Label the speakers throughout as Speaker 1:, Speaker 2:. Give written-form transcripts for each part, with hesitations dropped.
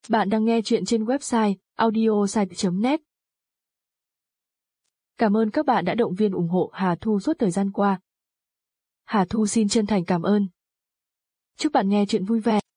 Speaker 1: Bạn đang nghe chuyện trên website audiosite.net. Cảm ơn các bạn đã động viên ủng hộ Hà Thu suốt thời gian qua. Hà Thu xin chân thành cảm ơn. Chúc bạn nghe chuyện vui vẻ.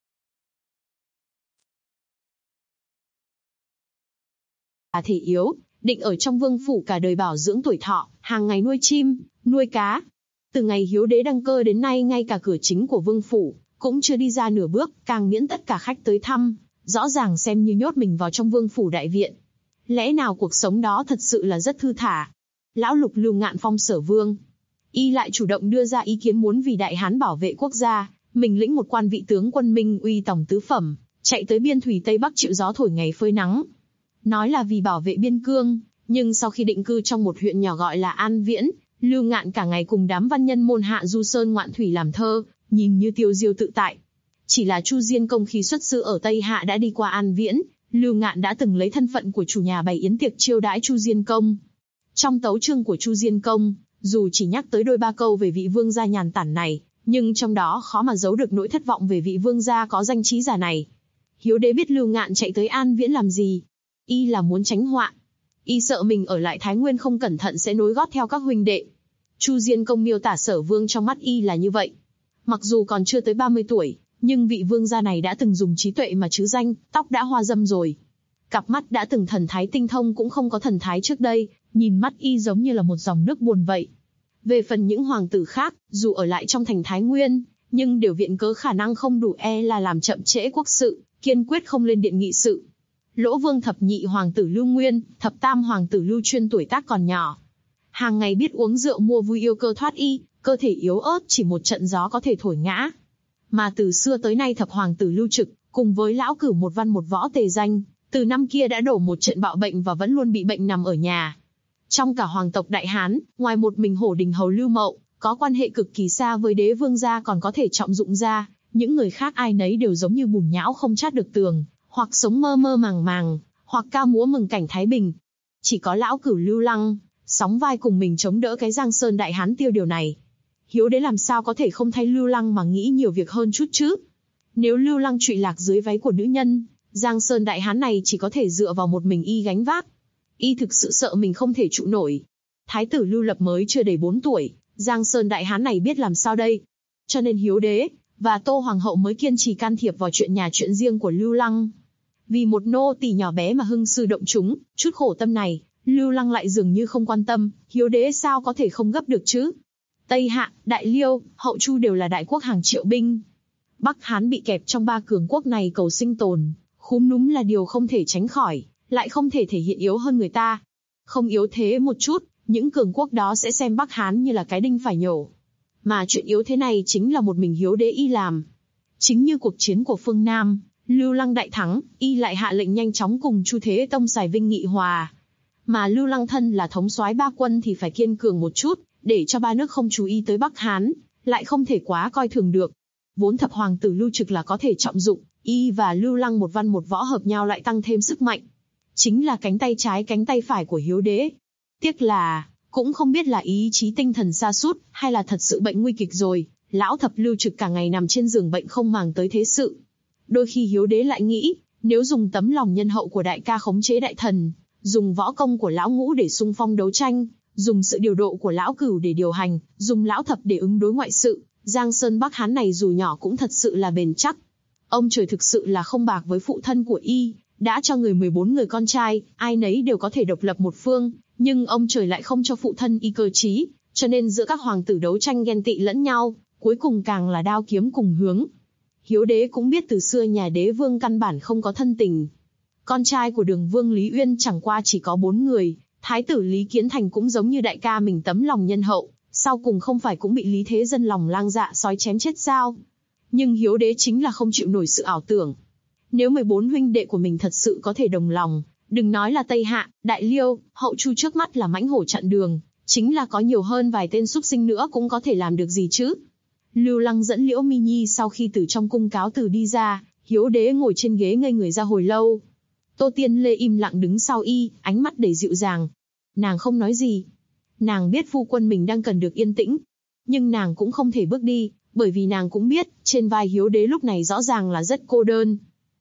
Speaker 2: Bà thể yếu, định ở trong vương phủ cả đời bảo dưỡng tuổi thọ, hàng ngày nuôi chim, nuôi cá. Từ ngày Hiếu Đế đăng cơ đến nay, ngay cả cửa chính của vương phủ cũng chưa đi ra nửa bước, càng miễn tất cả khách tới thăm, rõ ràng xem như nhốt mình vào trong vương phủ đại viện. Lẽ nào cuộc sống đó thật sự là rất thư thả? Lão Lục Lưu Ngạn phong Sở Vương, y lại chủ động đưa ra ý kiến muốn vì Đại Hán bảo vệ quốc gia, mình lĩnh một quan vị tướng quân Minh Uy tổng tứ phẩm, chạy tới biên thủy Tây Bắc chịu gió thổi ngày phơi nắng. Nói là vì bảo vệ biên cương, nhưng sau khi định cư trong một huyện nhỏ gọi là An Viễn, Lưu Ngạn cả ngày cùng đám văn nhân môn hạ du sơn ngoạn thủy làm thơ, nhìn như tiêu diêu tự tại. Chỉ là Chu Diên Công khi xuất sư ở Tây Hạ đã đi qua An Viễn, Lưu Ngạn đã từng lấy thân phận của chủ nhà bày yến tiệc chiêu đãi Chu Diên Công. Trong tấu chương của Chu Diên Công, dù chỉ nhắc tới đôi ba câu về vị vương gia nhàn tản này, nhưng trong đó khó mà giấu được nỗi thất vọng về vị vương gia có danh trí giả này. Hiếu Đế biết Lưu Ngạn chạy tới An Viễn làm gì? Y là muốn tránh họa. Y sợ mình ở lại Thái Nguyên không cẩn thận sẽ nối gót theo các huynh đệ. Chu Diên Công miêu tả Sở Vương trong mắt Y là như vậy. Mặc dù còn chưa tới 30 tuổi, nhưng vị vương gia này đã từng dùng trí tuệ mà trứ danh, tóc đã hoa râm rồi. Cặp mắt đã từng thần thái tinh thông cũng không có thần thái trước đây, nhìn mắt Y giống như là một dòng nước buồn vậy. Về phần những hoàng tử khác, dù ở lại trong thành Thái Nguyên, nhưng đều viện cớ khả năng không đủ là làm chậm trễ quốc sự, kiên quyết không lên điện nghị sự. Lỗ Vương thập nhị hoàng tử Lưu Nguyên, thập tam hoàng tử Lưu Chuyên tuổi tác còn nhỏ. Hàng ngày biết uống rượu mua vui yêu cơ thoát y, cơ thể yếu ớt chỉ một trận gió có thể thổi ngã. Mà từ xưa tới nay thập hoàng tử Lưu Trực, cùng với lão cửu một văn một võ Tề Danh, từ năm kia đã đổ một trận bạo bệnh và vẫn luôn bị bệnh nằm ở nhà. Trong cả hoàng tộc Đại Hán, ngoài một mình Hổ Đình hầu Lưu Mậu, có quan hệ cực kỳ xa với đế vương gia còn có thể trọng dụng ra, những người khác ai nấy đều giống như bùn nhão không chát được tường, hoặc sống mơ mơ màng màng, hoặc ca múa mừng cảnh Thái Bình. Chỉ có lão cửu Lưu Lăng, sóng vai cùng mình chống đỡ cái Giang Sơn Đại Hán tiêu điều này. Hiếu Đế làm sao có thể không thay Lưu Lăng mà nghĩ nhiều việc hơn chút chứ? Nếu Lưu Lăng trụy lạc dưới váy của nữ nhân, Giang Sơn Đại Hán này chỉ có thể dựa vào một mình Y gánh vác. Y thực sự sợ mình không thể trụ nổi. Thái tử Lưu Lập mới chưa đầy 4 tuổi, Giang Sơn Đại Hán này biết làm sao đây? Cho nên Hiếu Đế và Tô Hoàng hậu mới kiên trì can thiệp vào chuyện nhà chuyện riêng của Lưu Lăng. Vì một nô tỳ nhỏ bé mà hưng sư động chúng, chút khổ tâm này, Lưu Lăng lại dường như không quan tâm, Hiếu Đế sao có thể không gấp được chứ? Tây Hạ, Đại Liêu, Hậu Chu đều là đại quốc hàng triệu binh. Bắc Hán bị kẹp trong ba cường quốc này cầu sinh tồn, khúm núm là điều không thể tránh khỏi, lại không thể thể hiện yếu hơn người ta. Không yếu thế một chút, những cường quốc đó sẽ xem Bắc Hán như là cái đinh phải nhổ. Mà chuyện yếu thế này chính là một mình Hiếu Đế Y làm. Chính như cuộc chiến của phương Nam, Lưu Lăng đại thắng, Y lại hạ lệnh nhanh chóng cùng Chu Thế Tông xài vinh nghị hòa. Mà Lưu Lăng thân là thống soái ba quân thì phải kiên cường một chút, để cho ba nước không chú ý tới Bắc Hán, lại không thể quá coi thường được. Vốn thập hoàng tử Lưu Trực là có thể trọng dụng, Y và Lưu Lăng một văn một võ hợp nhau lại tăng thêm sức mạnh. Chính là cánh tay trái cánh tay phải của Hiếu Đế. Tiếc là, cũng không biết là ý chí tinh thần sa sút hay là thật sự bệnh nguy kịch rồi, lão thập Lưu Trực cả ngày nằm trên giường bệnh không màng tới thế sự. Đôi khi Hiếu Đế lại nghĩ, nếu dùng tấm lòng nhân hậu của đại ca khống chế đại thần, dùng võ công của lão ngũ để xung phong đấu tranh, dùng sự điều độ của lão cửu để điều hành, dùng lão thập để ứng đối ngoại sự, Giang Sơn Bắc Hán này dù nhỏ cũng thật sự là bền chắc. Ông trời thực sự là không bạc với phụ thân của Y, đã cho người 14 người con trai, ai nấy đều có thể độc lập một phương, nhưng ông trời lại không cho phụ thân Y cơ trí, cho nên giữa các hoàng tử đấu tranh ghen tị lẫn nhau, cuối cùng càng là đao kiếm cùng hướng. Hiếu Đế cũng biết từ xưa nhà đế vương căn bản không có thân tình. Con trai của Đường Vương Lý Uyên chẳng qua chỉ có 4 người, Thái tử Lý Kiến Thành cũng giống như đại ca mình tấm lòng nhân hậu, sau cùng không phải cũng bị Lý Thế Dân lòng lang dạ sói chém chết sao? Nhưng Hiếu Đế chính là không chịu nổi sự ảo tưởng. Nếu 14 huynh đệ của mình thật sự có thể đồng lòng, đừng nói là Tây Hạ, Đại Liêu, Hậu Chu trước mắt là mãnh hổ chặn đường, chính là có nhiều hơn vài tên súc sinh nữa cũng có thể làm được gì chứ? Lưu Lăng dẫn Liễu Mi Nhi sau khi từ trong cung cáo từ đi ra, Hiếu Đế ngồi trên ghế ngây người ra hồi lâu. Tô Tiên Lê im lặng đứng sau Y, ánh mắt đầy dịu dàng. Nàng không nói gì. Nàng biết phu quân mình đang cần được yên tĩnh. Nhưng nàng cũng không thể bước đi, bởi vì nàng cũng biết, trên vai Hiếu Đế lúc này rõ ràng là rất cô đơn.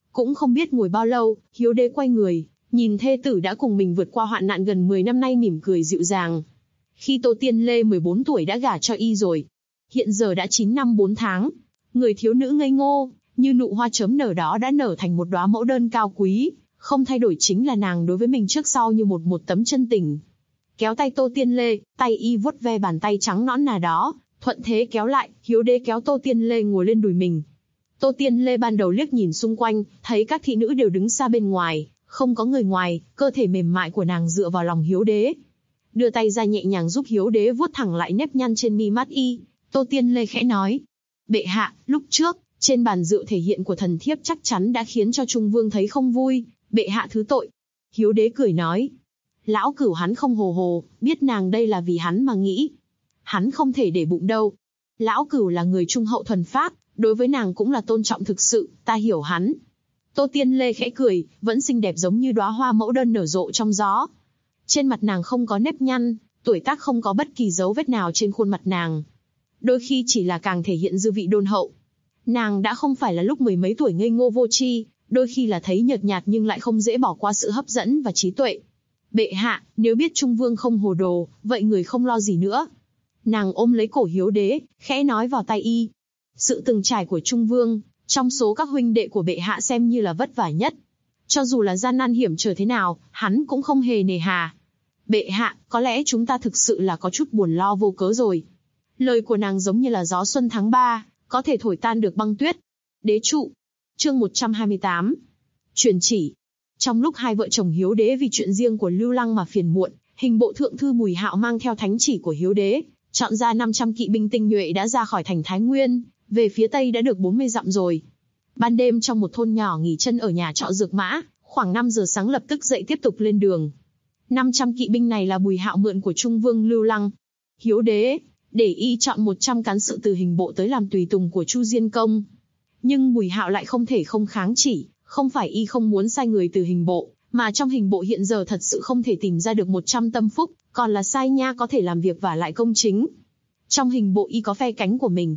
Speaker 2: Cũng không biết ngồi bao lâu, Hiếu Đế quay người, nhìn thê tử đã cùng mình vượt qua hoạn nạn gần 10 năm nay mỉm cười dịu dàng. Khi Tô Tiên Lê 14 tuổi đã gả cho y rồi. Hiện giờ đã 9 năm 4 tháng. Người thiếu nữ ngây ngô, như nụ hoa chớm nở đó đã nở thành một đóa mẫu đơn cao quý. Không thay đổi chính là nàng đối với mình trước sau như một tấm chân tình. Kéo tay Tô Tiên Lê, tay y vuốt ve bàn tay trắng nõn nà đó, thuận thế kéo lại, Hiếu Đế kéo Tô Tiên Lê ngồi lên đùi mình. Tô Tiên Lê ban đầu liếc nhìn xung quanh, thấy các thị nữ đều đứng xa bên ngoài, không có người ngoài, cơ thể mềm mại của nàng dựa vào lòng Hiếu Đế. Đưa tay ra nhẹ nhàng giúp Hiếu Đế vuốt thẳng lại nếp nhăn trên mi mắt y. Tô Tiên Lê khẽ nói: bệ hạ, lúc trước, trên bàn rượu thể hiện của thần thiếp chắc chắn đã khiến cho Trung Vương thấy không vui, bệ hạ thứ tội. Hiếu Đế cười nói: lão cửu hắn không hồ hồ, biết nàng đây là vì hắn mà nghĩ. Hắn không thể để bụng đâu. Lão cửu là người trung hậu thuần phác, đối với nàng cũng là tôn trọng thực sự, ta hiểu hắn. Tô Tiên Lê khẽ cười, vẫn xinh đẹp giống như đóa hoa mẫu đơn nở rộ trong gió. Trên mặt nàng không có nếp nhăn, tuổi tác không có bất kỳ dấu vết nào trên khuôn mặt nàng. Đôi khi chỉ là càng thể hiện dư vị đôn hậu. Nàng đã không phải là lúc mười mấy tuổi ngây ngô vô tri, đôi khi là thấy nhợt nhạt nhưng lại không dễ bỏ qua sự hấp dẫn và trí tuệ. Bệ hạ, nếu biết Trung Vương không hồ đồ, vậy người không lo gì nữa. Nàng ôm lấy cổ Hiếu Đế, khẽ nói vào tai y. Sự từng trải của Trung Vương, trong số các huynh đệ của bệ hạ xem như là vất vả nhất. Cho dù là gian nan hiểm trở thế nào, hắn cũng không hề nề hà. Bệ hạ, có lẽ chúng ta thực sự là có chút buồn lo vô cớ rồi. Lời của nàng giống như là gió xuân tháng 3, có thể thổi tan được băng tuyết. Đế trụ. Chương 128. Truyền chỉ. Trong lúc hai vợ chồng Hiếu Đế vì chuyện riêng của Lưu Lăng mà phiền muộn, hình bộ thượng thư Bùi Hạo mang theo thánh chỉ của Hiếu Đế, chọn ra 500 kỵ binh tinh nhuệ đã ra khỏi thành Thái Nguyên, về phía tây đã được 40 dặm rồi. Ban đêm trong một thôn nhỏ nghỉ chân ở nhà trọ Dược Mã, khoảng 5 giờ sáng lập tức dậy tiếp tục lên đường. 500 kỵ binh này là Bùi Hạo mượn của Trung Vương Lưu Lăng. Hiếu Đế để y chọn 100 cán sự từ hình bộ tới làm tùy tùng của Chu Diên Công. Nhưng Bùi Hạo lại không thể không kháng chỉ, không phải y không muốn sai người từ hình bộ, mà trong hình bộ hiện giờ thật sự không thể tìm ra được 100 tâm phúc, còn là sai nha có thể làm việc và lại công chính. Trong hình bộ y có phe cánh của mình.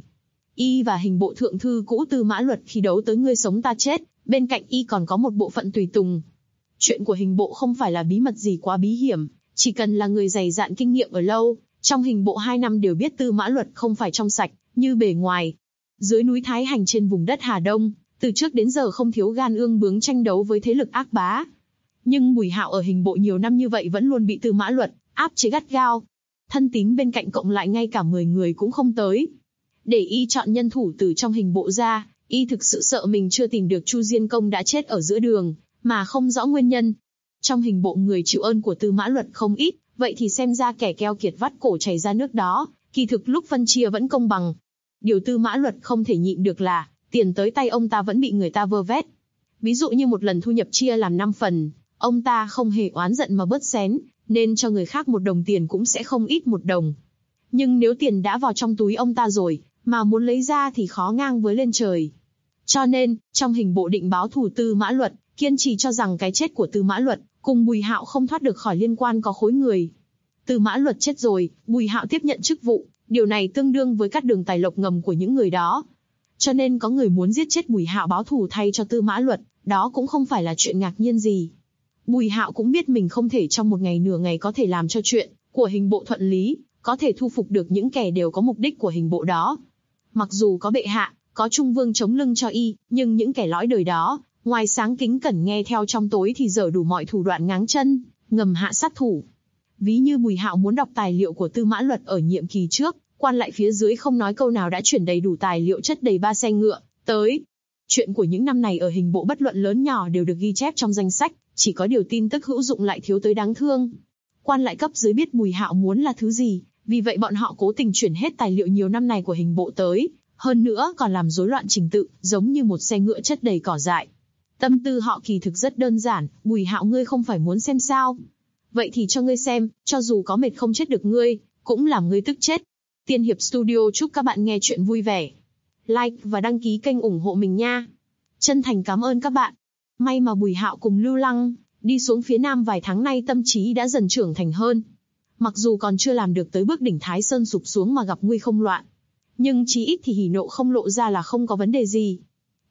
Speaker 2: Y và hình bộ thượng thư cũ Tư Mã Luật khi đấu tới ngươi sống ta chết, bên cạnh y còn có một bộ phận tùy tùng. Chuyện của hình bộ không phải là bí mật gì quá bí hiểm, chỉ cần là người dày dạn kinh nghiệm ở lâu, trong hình bộ 2 năm đều biết Tư Mã Luật không phải trong sạch, như bề ngoài. Dưới núi Thái Hành trên vùng đất Hà Đông, từ trước đến giờ không thiếu gan ương bướng tranh đấu với thế lực ác bá. Nhưng Bùi Hạo ở hình bộ nhiều năm như vậy vẫn luôn bị Tư Mã Luật áp chế gắt gao. Thân tín bên cạnh cộng lại ngay cả 10 người cũng không tới. Để y chọn nhân thủ từ trong hình bộ ra, y thực sự sợ mình chưa tìm được Chu Diên Công đã chết ở giữa đường, mà không rõ nguyên nhân. Trong hình bộ người chịu ơn của Tư Mã Luật không ít, vậy thì xem ra kẻ keo kiệt vắt cổ chảy ra nước đó, kỳ thực lúc phân chia vẫn công bằng. Điều Tư Mã Luật không thể nhịn được là, tiền tới tay ông ta vẫn bị người ta vơ vét. Ví dụ như một lần thu nhập chia làm 5 phần, ông ta không hề oán giận mà bớt xén, nên cho người khác 1 đồng tiền cũng sẽ không ít 1 đồng. Nhưng nếu tiền đã vào trong túi ông ta rồi, mà muốn lấy ra thì khó ngang với lên trời. Cho nên, trong hình bộ định báo thù Tư Mã Luật, kiên trì cho rằng cái chết của Tư Mã Luật cùng Bùi Hạo không thoát được khỏi liên quan có khối người. Tư Mã Luật chết rồi, Bùi Hạo tiếp nhận chức vụ, điều này tương đương với cắt đường tài lộc ngầm của những người đó. Cho nên có người muốn giết chết Bùi Hạo báo thù thay cho Tư Mã Luật, đó cũng không phải là chuyện ngạc nhiên gì. Bùi Hạo cũng biết mình không thể trong một ngày nửa ngày có thể làm cho chuyện của hình bộ thuận lý, có thể thu phục được những kẻ đều có mục đích của hình bộ đó. Mặc dù có bệ hạ, có Trung Vương chống lưng cho y, nhưng những kẻ lõi đời đó, ngoài sáng kính cẩn nghe theo trong tối thì dở đủ mọi thủ đoạn ngáng chân, ngầm hạ sát thủ. Ví như Bùi Hạo muốn đọc tài liệu của Tư Mã Luật ở nhiệm kỳ trước, quan lại phía dưới không nói câu nào đã chuyển đầy đủ tài liệu chất đầy 3 xe ngựa tới. Chuyện của những năm này ở hình bộ bất luận lớn nhỏ đều được ghi chép trong danh sách, chỉ có điều tin tức hữu dụng lại thiếu tới đáng thương. Quan lại cấp dưới biết Bùi Hạo muốn là thứ gì, vì vậy bọn họ cố tình chuyển hết tài liệu nhiều năm này của hình bộ tới, hơn nữa còn làm rối loạn trình tự, giống như một xe ngựa chất đầy cỏ dại. Tâm tư họ kỳ thực rất đơn giản, Bùi Hạo ngươi không phải muốn xem sao? Vậy thì cho ngươi xem, cho dù có mệt không chết được ngươi, cũng làm ngươi tức chết. Tiên Hiệp Studio chúc các bạn nghe chuyện vui vẻ. Like và đăng ký kênh ủng hộ mình nha. Chân thành cảm ơn các bạn. May mà Bùi Hạo cùng Lưu Lăng đi xuống phía Nam vài tháng nay tâm trí đã dần trưởng thành hơn. Mặc dù còn chưa làm được tới bước đỉnh Thái Sơn sụp xuống mà gặp nguy không loạn, nhưng chí ít thì hỉ nộ không lộ ra là không có vấn đề gì.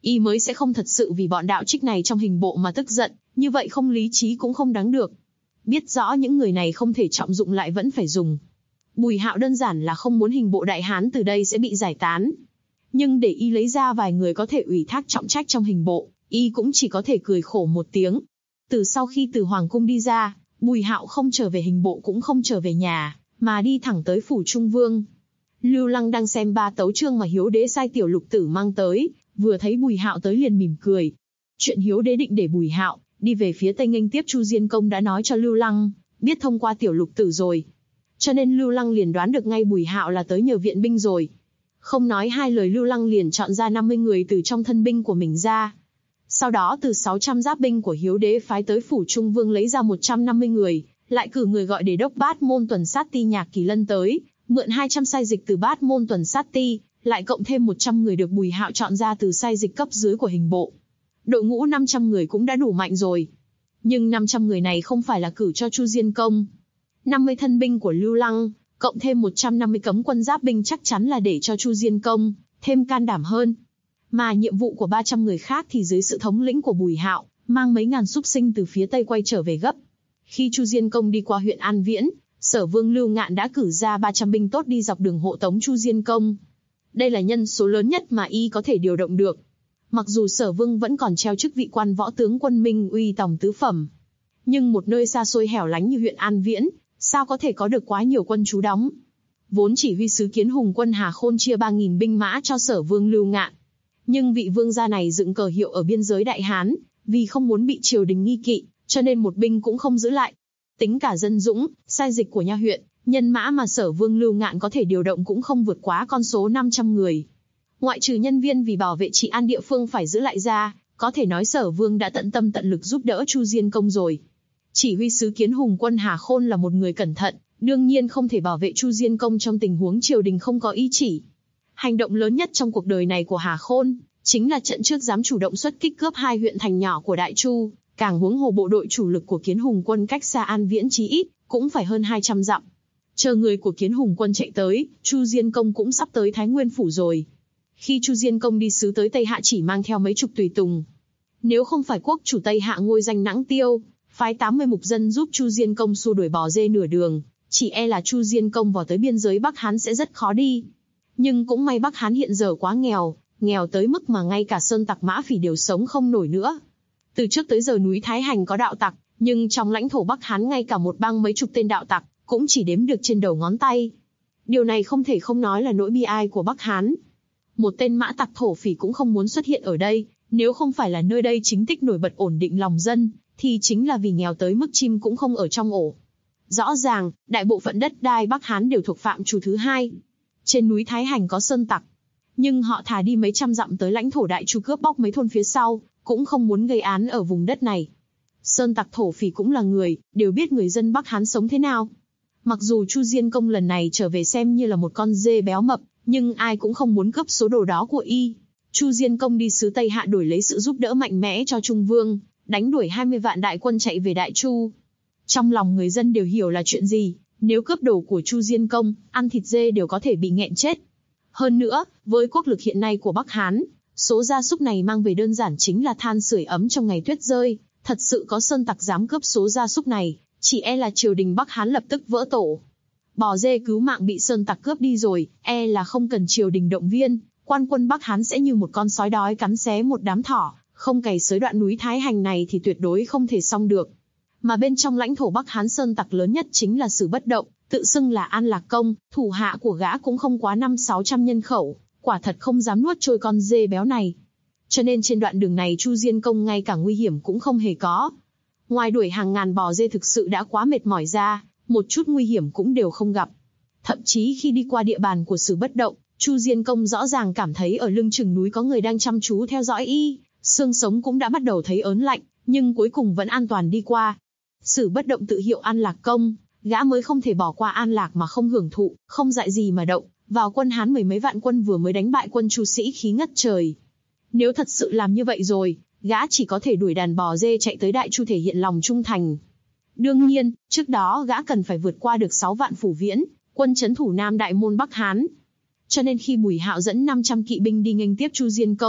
Speaker 2: y mới sẽ không thật sự vì bọn đạo trích này trong hình bộ mà tức giận, như vậy không lý trí cũng không đáng được. Biết rõ những người này không thể trọng dụng lại vẫn phải dùng. Bùi Hạo đơn giản là không muốn hình bộ Đại Hán từ đây sẽ bị giải tán. Nhưng để y lấy ra vài người có thể ủy thác trọng trách trong hình bộ, y cũng chỉ có thể cười khổ một tiếng. Từ sau khi từ Hoàng Cung đi ra, Bùi Hạo không trở về hình bộ cũng không trở về nhà, mà đi thẳng tới phủ Trung Vương. Lưu Lăng đang xem 3 tấu chương mà Hiếu Đế sai Tiểu Lục Tử mang tới, vừa thấy Bùi Hạo tới liền mỉm cười. Chuyện Hiếu Đế định để Bùi Hạo đi về phía Tây nghênh tiếp Chu Diên Công đã nói cho Lưu Lăng biết thông qua Tiểu Lục Tử rồi, cho nên Lưu Lăng liền đoán được ngay Bùi Hạo là tới nhờ viện binh rồi. Không nói hai lời, Lưu Lăng liền chọn ra 50 người từ trong thân binh của mình ra. Sau đó từ 600 giáp binh của Hiếu Đế phái tới phủ Trung Vương lấy ra 150 người, lại cử người gọi để đốc Bát Môn Tuần Sát Ti Nhạc Kỳ Lân tới, mượn 200 sai dịch từ Bát Môn Tuần Sát Ti, lại cộng thêm 100 người được Bùi Hạo chọn ra từ sai dịch cấp dưới của hình bộ. Đội ngũ 500 người cũng đã đủ mạnh rồi. Nhưng 500 người này không phải là cử cho Chu Diên Công. 50 thân binh của Lưu Lăng, cộng thêm 150 cấm quân giáp binh chắc chắn là để cho Chu Diên Công thêm can đảm hơn. Mà nhiệm vụ của 300 người khác thì dưới sự thống lĩnh của Bùi Hạo, mang mấy ngàn súc sinh từ phía Tây quay trở về gấp. Khi Chu Diên Công đi qua huyện An Viễn, Sở Vương Lưu Ngạn đã cử ra 300 binh tốt đi dọc đường hộ tống Chu Diên Công. Đây là nhân số lớn nhất mà y có thể điều động được. Mặc dù Sở Vương vẫn còn treo chức vị quan võ tướng quân Minh Uy Tòng tứ phẩm, nhưng một nơi xa xôi hẻo lánh như huyện An Viễn, sao có thể có được quá nhiều quân trú đóng. Vốn chỉ huy sứ Kiến Hùng quân Hà Khôn chia 3.000 binh mã cho Sở Vương Lưu Ngạn. Nhưng vị vương gia này dựng cờ hiệu ở biên giới Đại Hán, vì không muốn bị triều đình nghi kỵ, cho nên một binh cũng không giữ lại. Tính cả dân dũng, sai dịch của nha huyện, nhân mã mà Sở Vương Lưu Ngạn có thể điều động cũng không vượt quá con số 500 người. Ngoại trừ nhân viên vì bảo vệ trị an địa phương phải giữ lại ra, có thể nói Sở Vương đã tận tâm tận lực giúp đỡ Chu Diên Công rồi. Chỉ huy sứ Kiến Hùng quân Hà Khôn là một người cẩn thận, đương nhiên không thể bảo vệ Chu Diên Công trong tình huống triều đình không có ý chỉ. Hành động lớn nhất trong cuộc đời này của Hà Khôn, chính là trận trước dám chủ động xuất kích cướp 2 huyện thành nhỏ của Đại Chu, càng huống hồ bộ đội chủ lực của Kiến Hùng quân cách xa An Viễn chí ít, cũng phải hơn 200 dặm. Chờ người của Kiến Hùng quân chạy tới, Chu Diên Công cũng sắp tới Thái Nguyên Phủ rồi. Khi Chu Diên Công đi sứ tới Tây Hạ chỉ mang theo mấy chục tùy tùng. Nếu không phải quốc chủ Tây Hạ ngôi danh Nãng Tiêu, phái 80 mục dân giúp Chu Diên Công xua đuổi bò dê nửa đường, chỉ e là Chu Diên Công vào tới biên giới Bắc Hán sẽ rất khó đi. Nhưng cũng may Bắc Hán hiện giờ quá nghèo, nghèo tới mức mà ngay cả sơn tặc Mã Phỉ đều sống không nổi nữa. Từ trước tới giờ núi Thái Hành có đạo tặc, nhưng trong lãnh thổ Bắc Hán ngay cả một bang mấy chục tên đạo tặc, cũng chỉ đếm được trên đầu ngón tay. Điều này không thể không nói là nỗi bi ai của Bắc Hán. Một tên mã tặc thổ phỉ cũng không muốn xuất hiện ở đây, nếu không phải là nơi đây chính tích nổi bật ổn định lòng dân, thì chính là vì nghèo tới mức chim cũng không ở trong ổ. Rõ ràng, đại bộ phận đất đai Bắc Hán đều thuộc phạm trù thứ hai. Trên núi Thái Hành có sơn tặc, nhưng họ thà đi mấy trăm dặm tới lãnh thổ Đại Chu cướp bóc mấy thôn phía sau, cũng không muốn gây án ở vùng đất này. Sơn tặc thổ phỉ cũng là người, đều biết người dân Bắc Hán sống thế nào. Mặc dù Chu Diên Công lần này trở về xem như là một con dê béo mập, nhưng ai cũng không muốn cướp số đồ đó của y. Chu Diên Công đi sứ Tây Hạ đổi lấy sự giúp đỡ mạnh mẽ cho Trung Vương, đánh đuổi 20 vạn đại quân chạy về Đại Chu. Trong lòng người dân đều hiểu là chuyện gì, nếu cướp đồ của Chu Diên Công, ăn thịt dê đều có thể bị nghẹn chết. Hơn nữa, với quốc lực hiện nay của Bắc Hán, số gia súc này mang về đơn giản chính là than sưởi ấm trong ngày tuyết rơi. Thật sự có sơn tặc dám cướp số gia súc này, chỉ e là triều đình Bắc Hán lập tức vỡ tổ. Bò dê cứu mạng bị sơn tặc cướp đi rồi, e là không cần triều đình động viên, quan quân Bắc Hán sẽ như một con sói đói cắn xé một đám thỏ, không cày xới đoạn núi Thái Hành này thì tuyệt đối không thể xong được. Mà bên trong lãnh thổ Bắc Hán sơn tặc lớn nhất chính là Sử Bất Động, tự xưng là An Lạc Công, thủ hạ của gã cũng không quá 500-600 nhân khẩu, quả thật không dám nuốt trôi con dê béo này. Cho nên trên đoạn đường này Chu Diên Công ngay cả nguy hiểm cũng không hề có. Ngoài đuổi hàng ngàn bò dê thực sự đã quá mệt mỏi ra, một chút nguy hiểm cũng đều không gặp. Thậm chí khi đi qua địa bàn của Sử Bất Động, Chu Diên Công rõ ràng cảm thấy ở lưng chừng núi có người đang chăm chú theo dõi y, xương sống cũng đã bắt đầu thấy ớn lạnh, nhưng cuối cùng vẫn an toàn đi qua. Sử Bất Động tự hiệu An Lạc Công, gã mới không thể bỏ qua An Lạc mà không hưởng thụ, không dại gì mà động, vào quân Hán 10 mấy vạn quân vừa mới đánh bại quân Chu Sĩ khí ngất trời. Nếu thật sự làm như vậy rồi, gã chỉ có thể đuổi đàn bò dê chạy tới Đại Chu thể hiện lòng trung thành. Đương nhiên, trước đó gã cần phải vượt qua được 6 vạn phủ viễn, quân trấn thủ Nam Đại Môn Bắc Hán. Cho nên khi Bùi Hạo dẫn 500 kỵ binh đi nghênh tiếp Chu Diên Công,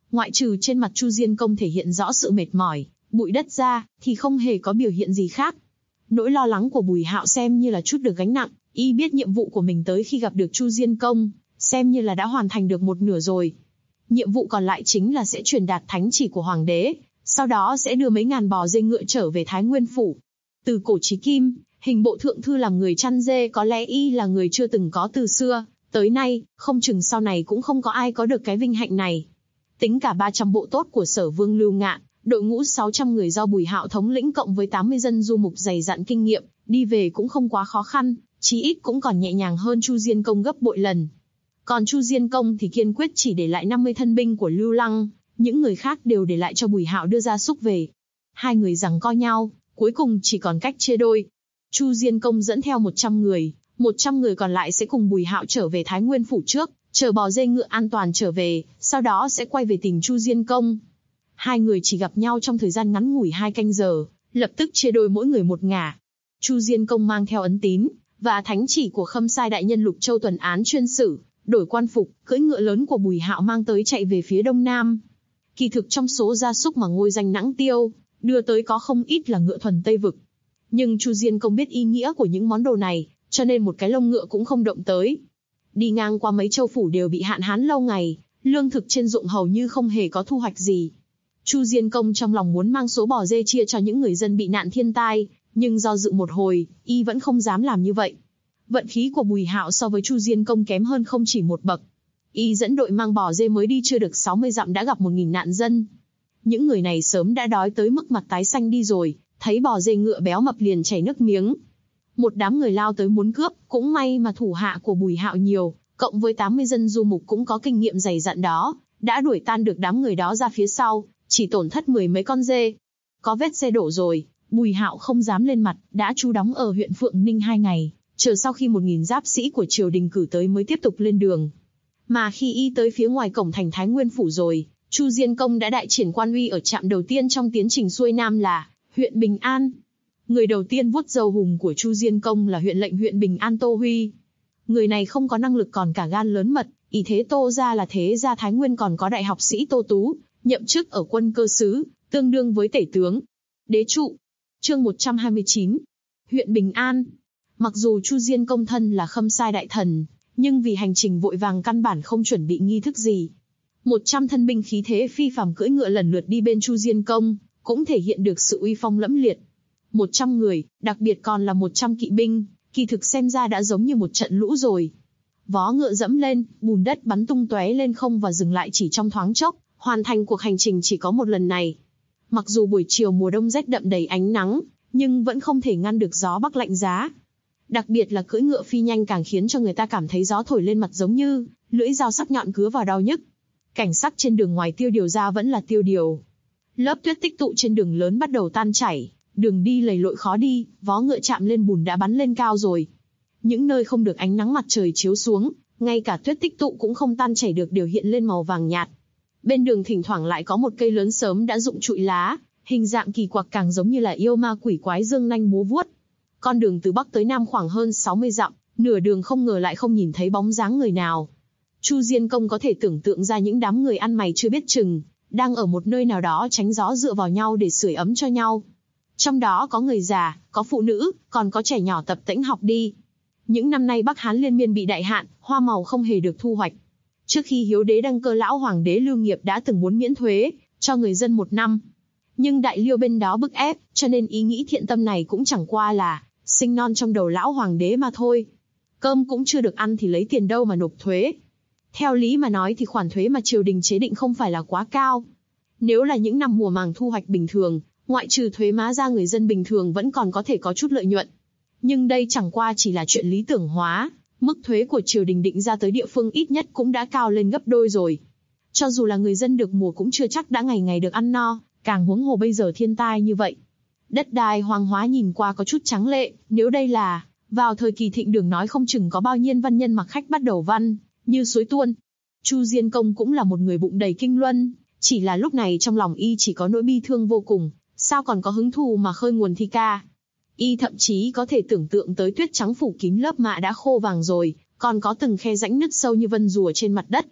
Speaker 2: Ngoại trừ trên mặt Chu Diên Công thể hiện rõ sự mệt mỏi, bụi đất ra, thì không hề có biểu hiện gì khác. Nỗi lo lắng của Bùi Hạo xem như là chút được gánh nặng, y biết nhiệm vụ của mình tới khi gặp được Chu Diên Công, xem như là đã hoàn thành được một nửa rồi. Nhiệm vụ còn lại chính là sẽ truyền đạt thánh chỉ của Hoàng đế, sau đó sẽ đưa mấy ngàn bò dê ngựa trở về Thái Nguyên Phủ. Từ cổ chí kim, hình bộ thượng thư làm người chăn dê có lẽ y là người chưa từng có từ xưa tới nay, không chừng sau này cũng không có ai có được cái vinh hạnh này. Tính cả 300 bộ tốt của Sở Vương Lưu Ngạn, đội ngũ 600 người do Bùi Hạo thống lĩnh cộng với 80 dân du mục dày dặn kinh nghiệm, đi về cũng không quá khó khăn, chí ít cũng còn nhẹ nhàng hơn Chu Diên Công gấp bội lần. Còn Chu Diên Công thì kiên quyết chỉ để lại 50 thân binh của Lưu Lăng, những người khác đều để lại cho Bùi Hạo đưa gia súc về. Hai người giằng co nhau, cuối cùng chỉ còn cách chia đôi. Chu Diên Công dẫn theo 100 người, 100 người còn lại sẽ cùng Bùi Hạo trở về Thái Nguyên Phủ trước, chờ bò dê ngựa an toàn trở về, sau đó sẽ quay về tìm Chu Diên Công. Hai người chỉ gặp nhau trong thời gian ngắn ngủi 2 canh giờ, lập tức chia đôi mỗi người một ngả. Chu Diên Công mang theo ấn tín và thánh chỉ của Khâm Sai đại nhân Lục Châu tuần án chuyên xử, đổi quan phục, cưỡi ngựa lớn của Bùi Hạo mang tới chạy về phía đông nam. Kỳ thực trong số gia súc mà ngôi danh Nãng Tiêu đưa tới có không ít là ngựa thuần Tây vực. Nhưng Chu Diên Công biết ý nghĩa của những món đồ này, cho nên một cái lông ngựa cũng không động tới. Đi ngang qua mấy châu phủ đều bị hạn hán lâu ngày, lương thực trên ruộng hầu như không hề có thu hoạch gì. Chu Diên Công trong lòng muốn mang số bò dê chia cho những người dân bị nạn thiên tai, nhưng do dự một hồi, y vẫn không dám làm như vậy. Vận khí của Bùi Hạo so với Chu Diên Công kém hơn không chỉ một bậc. Y dẫn đội mang bò dê mới đi chưa được 60 dặm đã gặp 1000 nạn dân. Những người này sớm đã đói tới mức mặt tái xanh đi rồi, thấy bò dê ngựa béo mập liền chảy nước miếng. Một đám người lao tới muốn cướp, cũng may mà thủ hạ của Bùi Hạo nhiều, cộng với 80 dân du mục cũng có kinh nghiệm dày dặn đó, đã đuổi tan được đám người đó ra phía sau, chỉ tổn thất 10 mấy con dê. Có vết xe đổ rồi, Bùi Hạo không dám lên mặt, đã trú đóng ở huyện Phượng Ninh 2 ngày, chờ sau khi 1000 giáp sĩ của triều đình cử tới mới tiếp tục lên đường. Mà khi y tới phía ngoài cổng thành Thái Nguyên Phủ rồi, Chu Diên Công đã đại triển quan uy ở trạm đầu tiên trong tiến trình xuôi nam là huyện Bình An. Người đầu tiên vuốt râu hùng của Chu Diên Công là huyện lệnh huyện Bình An Tô Huy. Người này không có năng lực còn cả gan lớn mật, ý thế Tô gia là thế gia Thái Nguyên còn có đại học sĩ Tô Tú, nhậm chức ở quân cơ sứ, tương đương với tể tướng. Đế trụ. Chương 129. Huyện Bình An. Mặc dù Chu Diên Công thân là Khâm Sai đại thần, nhưng vì hành trình vội vàng căn bản không chuẩn bị nghi thức gì. 100 thân binh khí thế phi phàm cưỡi ngựa lần lượt đi bên Chu Diên Công, cũng thể hiện được sự uy phong lẫm liệt. 100 người, đặc biệt còn là 100 kỵ binh, kỳ thực xem ra đã giống như một trận lũ rồi. Vó ngựa dẫm lên, bùn đất bắn tung tóe lên không và dừng lại chỉ trong thoáng chốc, hoàn thành cuộc hành trình chỉ có một lần này. Mặc dù buổi chiều mùa đông rét đậm đầy ánh nắng, nhưng vẫn không thể ngăn được gió bắc lạnh giá. Đặc biệt là cưỡi ngựa phi nhanh càng khiến cho người ta cảm thấy gió thổi lên mặt giống như lưỡi dao sắc nhọn cứa vào đau nhức. Cảnh sắc trên đường ngoài Tiêu Điều ra vẫn là tiêu điều. Lớp tuyết tích tụ trên đường lớn bắt đầu tan chảy, đường đi lầy lội khó đi, vó ngựa chạm lên bùn đã bắn lên cao rồi. Những nơi không được ánh nắng mặt trời chiếu xuống, ngay cả tuyết tích tụ cũng không tan chảy được đều hiện lên màu vàng nhạt. Bên đường thỉnh thoảng lại có một cây lớn sớm đã rụng trụi lá, hình dạng kỳ quặc càng giống như là yêu ma quỷ quái dương nanh múa vuốt. Con đường từ Bắc tới Nam khoảng hơn 60 dặm, nửa đường không ngờ lại không nhìn thấy bóng dáng người nào. Chu Diên Công có thể tưởng tượng ra những đám người ăn mày chưa biết chừng, đang ở một nơi nào đó tránh gió dựa vào nhau để sưởi ấm cho nhau. Trong đó có người già, có phụ nữ, còn có trẻ nhỏ tập tễnh học đi. Những năm nay Bắc Hán liên miên bị đại hạn, hoa màu không hề được thu hoạch. Trước khi Hiếu đế đăng cơ lão hoàng đế Lưu Nghiệp đã từng muốn miễn thuế cho người dân 1 năm. Nhưng Đại Liêu bên đó bức ép, cho nên ý nghĩ thiện tâm này cũng chẳng qua là sinh non trong đầu lão hoàng đế mà thôi. Cơm cũng chưa được ăn thì lấy tiền đâu mà nộp thuế. Theo lý mà nói thì khoản thuế mà triều đình chế định không phải là quá cao. Nếu là những năm mùa màng thu hoạch bình thường, ngoại trừ thuế má ra người dân bình thường vẫn còn có thể có chút lợi nhuận. Nhưng đây chẳng qua chỉ là chuyện lý tưởng hóa, mức thuế của triều đình định ra tới địa phương ít nhất cũng đã cao lên gấp đôi rồi. Cho dù là người dân được mùa cũng chưa chắc đã ngày ngày được ăn no, càng huống hồ bây giờ thiên tai như vậy. Đất đai hoang hóa nhìn qua có chút trắng lệ, nếu đây là vào thời kỳ thịnh đường nói không chừng có bao nhiêu văn nhân mặc khách bắt đầu văn, như suối tuôn. Chu Diên Công cũng là một người bụng đầy kinh luân, chỉ là lúc này trong lòng y chỉ có nỗi bi thương vô cùng, sao còn có hứng thú mà khơi nguồn thi ca. Y thậm chí có thể tưởng tượng tới tuyết trắng phủ kín lớp mạ đã khô vàng rồi, còn có từng khe rãnh nứt sâu như vân rùa trên mặt đất.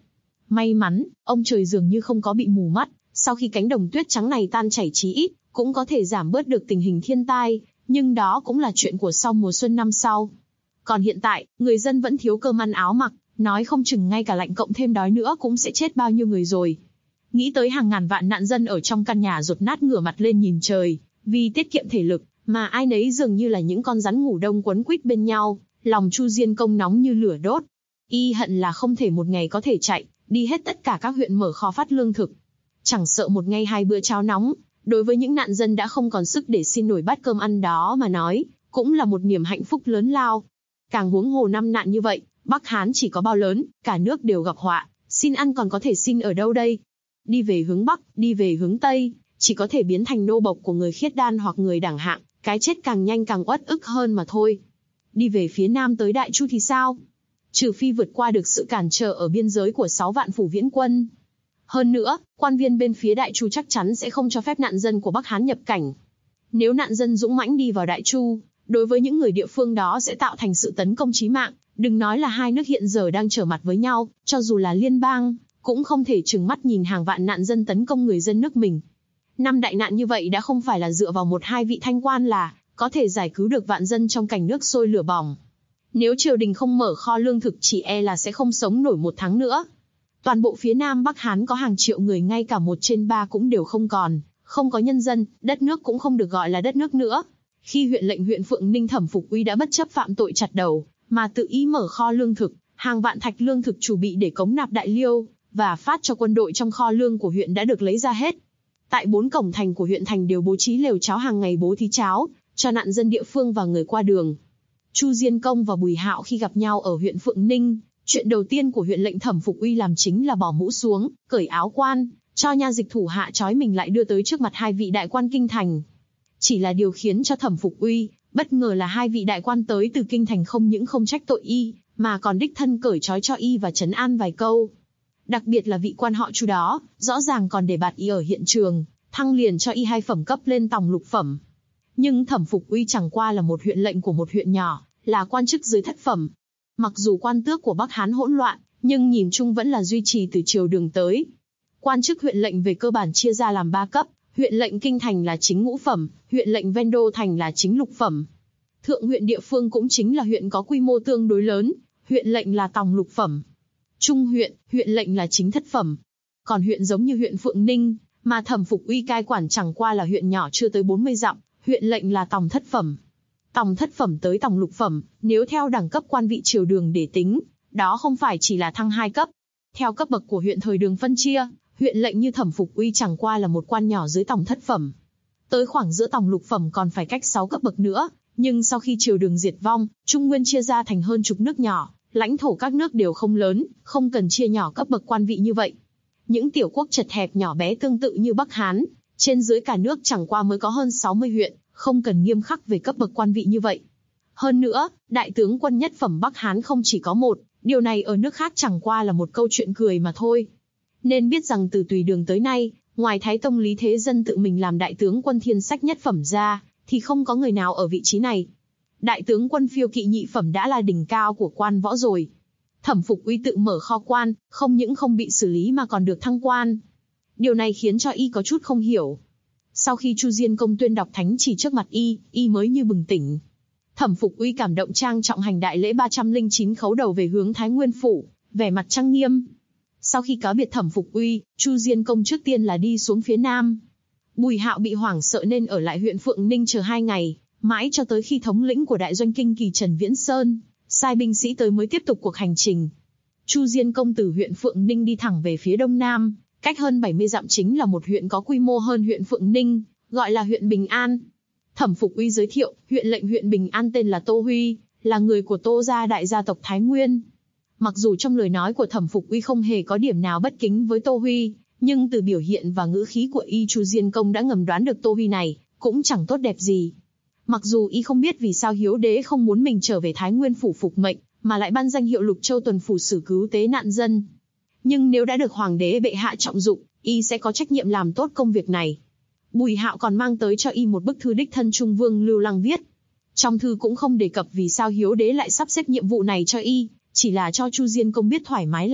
Speaker 2: May mắn, ông trời dường như không có bị mù mắt, sau khi cánh đồng tuyết trắng này tan chảy chí ít, cũng có thể giảm bớt được tình hình thiên tai, nhưng đó cũng là chuyện của sau mùa xuân năm sau. Còn hiện tại, người dân vẫn thiếu cơm ăn áo mặc, nói không chừng ngay cả lạnh cộng thêm đói nữa cũng sẽ chết bao nhiêu người rồi. Nghĩ tới hàng ngàn vạn nạn dân ở trong căn nhà dột nát ngửa mặt lên nhìn trời, vì tiết kiệm thể lực, mà ai nấy dường như là những con rắn ngủ đông quấn quýt bên nhau, lòng Chu Diên Công nóng như lửa đốt. Y hận là không thể một ngày có thể chạy, đi hết tất cả các huyện mở kho phát lương thực. Chẳng sợ một ngày 2 bữa cháo nóng, đối với những nạn dân đã không còn sức để xin nổi bát cơm ăn đó mà nói, cũng là một niềm hạnh phúc lớn lao. Càng huống hồ năm nạn như vậy, Bắc Hán chỉ có bao lớn, cả nước đều gặp họa, xin ăn còn có thể xin ở đâu đây? Đi về hướng Bắc, đi về hướng Tây, chỉ có thể biến thành nô bộc của người khiết đan hoặc người đẳng hạng, cái chết càng nhanh càng uất ức hơn mà thôi. Đi về phía Nam tới Đại Chu thì sao? Trừ phi vượt qua được sự cản trở ở biên giới của 6 vạn phủ viễn quân. Hơn nữa, quan viên bên phía Đại Chu chắc chắn sẽ không cho phép nạn dân của Bắc Hán nhập cảnh. Nếu nạn dân dũng mãnh đi vào Đại Chu, đối với những người địa phương đó sẽ tạo thành sự tấn công chí mạng. Đừng nói là hai nước hiện giờ đang trở mặt với nhau, cho dù là liên bang, cũng không thể trừng mắt nhìn hàng vạn nạn dân tấn công người dân nước mình. 5 đại nạn như vậy đã không phải là dựa vào 1-2 vị thanh quan là có thể giải cứu được vạn dân trong cảnh nước sôi lửa bỏng. Nếu triều đình không mở kho lương thực chỉ e là sẽ không sống nổi 1 tháng nữa. Toàn bộ phía Nam Bắc Hán có hàng triệu người, ngay cả 1/3 cũng đều không còn, không có nhân dân, đất nước cũng không được gọi là đất nước nữa. Khi huyện lệnh huyện Phượng Ninh Thẩm Phục Uy đã bất chấp phạm tội chặt đầu, mà tự ý mở kho lương thực, hàng vạn thạch lương thực chủ bị để cống nạp Đại Liêu và phát cho quân đội trong kho lương của huyện đã được lấy ra hết. Tại 4 cổng thành của huyện thành đều bố trí lều cháo hàng ngày bố thí cháo cho nạn dân địa phương và người qua đường. Chu Diên Công và Bùi Hạo khi gặp nhau ở huyện Phượng Ninh, chuyện đầu tiên của huyện lệnh Thẩm Phục Uy làm chính là bỏ mũ xuống, cởi áo quan, cho nha dịch thủ hạ trói mình lại đưa tới trước mặt 2 vị đại quan kinh thành. Chỉ là điều khiến cho Thẩm Phục Uy bất ngờ là 2 vị đại quan tới từ kinh thành không những không trách tội y, mà còn đích thân cởi trói cho y và trấn an vài câu. Đặc biệt là vị quan họ Chu đó, rõ ràng còn để bạt y ở hiện trường, thăng liền cho y 2 phẩm cấp lên tòng lục phẩm. Nhưng Thẩm Phục Uy chẳng qua là một huyện lệnh của một huyện nhỏ, là quan chức dưới thất phẩm. Mặc dù quan tước của Bắc Hán hỗn loạn, nhưng nhìn chung vẫn là duy trì từ triều đường tới. Quan chức huyện lệnh về cơ bản chia ra làm 3 cấp, huyện lệnh kinh thành là chính ngũ phẩm, huyện lệnh ven đô thành là chính lục phẩm. Thượng huyện địa phương cũng chính là huyện có quy mô tương đối lớn, huyện lệnh là tòng lục phẩm. Trung huyện, huyện lệnh là chính thất phẩm. Còn huyện giống như huyện Phượng Ninh, mà Thẩm Phục Uy cai quản chẳng qua là huyện nhỏ chưa tới 40 dặm, huyện lệnh là tòng thất phẩm. Tòng thất phẩm tới tòng lục phẩm, nếu theo đẳng cấp quan vị triều đường để tính, đó không phải chỉ là thăng 2 cấp. Theo cấp bậc của huyện thời đường phân chia, huyện lệnh như Thẩm Phục Uy chẳng qua là một quan nhỏ dưới tòng thất phẩm. Tới khoảng giữa tòng lục phẩm còn phải cách 6 cấp bậc nữa, nhưng sau khi triều đường diệt vong, Trung Nguyên chia ra thành hơn chục nước nhỏ, lãnh thổ các nước đều không lớn, không cần chia nhỏ cấp bậc quan vị như vậy. Những tiểu quốc chật hẹp nhỏ bé tương tự như Bắc Hán, trên dưới cả nước chẳng qua mới có hơn 60 huyện, không cần nghiêm khắc về cấp bậc quan vị như vậy. Hơn nữa, đại tướng quân nhất phẩm Bắc Hán không chỉ có một, điều này ở nước khác chẳng qua là một câu chuyện cười mà thôi. Nên biết rằng từ Tùy Đường tới nay, ngoài Thái Tông Lý Thế Dân tự mình làm đại tướng quân thiên sách nhất phẩm ra, thì không có người nào ở vị trí này. Đại tướng quân phiêu kỵ nhị phẩm đã là đỉnh cao của quan võ rồi. Thẩm Phục Uy tự mở kho quan, không những không bị xử lý mà còn được thăng quan. Điều này khiến cho y có chút không hiểu. Sau khi Chu Diên Công tuyên đọc thánh chỉ trước mặt y mới như bừng tỉnh. Thẩm Phục Uy cảm động trang trọng hành đại lễ 309 khấu đầu về hướng Thái Nguyên phủ, vẻ mặt trang nghiêm. Sau khi cáo biệt Thẩm Phục Uy, Chu Diên Công trước tiên là đi xuống phía Nam. Bùi Hạo bị hoảng sợ nên ở lại huyện Phượng Ninh chờ 2 ngày, mãi cho tới khi thống lĩnh của đại doanh kinh kỳ Trần Viễn Sơn sai binh sĩ tới mới tiếp tục cuộc hành trình. Chu Diên Công từ huyện Phượng Ninh đi thẳng về phía đông nam, cách hơn 70 dặm chính là một huyện có quy mô hơn huyện Phượng Ninh, gọi là huyện Bình An. Thẩm Phục Uy giới thiệu, huyện lệnh huyện Bình An tên là Tô Huy, là người của Tô gia đại gia tộc Thái Nguyên. Mặc dù trong lời nói của Thẩm Phục Uy không hề có điểm nào bất kính với Tô Huy, nhưng từ biểu hiện và ngữ khí của y, Chu Diên Công đã ngầm đoán được Tô Huy này cũng chẳng tốt đẹp gì. Mặc dù y không biết vì sao Hiếu Đế không muốn mình trở về Thái Nguyên phủ phục mệnh, mà lại ban danh hiệu Lục Châu tuần phủ xử cứu tế nạn dân. Nhưng nếu đã được Hoàng đế bệ hạ trọng dụng, y sẽ có trách nhiệm làm tốt công việc này. Bùi Hạo còn mang tới cho y một bức thư đích thân Trung Vương Lưu Lăng viết. Trong thư cũng không đề cập vì sao Hiếu Đế lại sắp xếp nhiệm vụ này cho y, chỉ là cho Chu Diên Công biết thoải mái làm,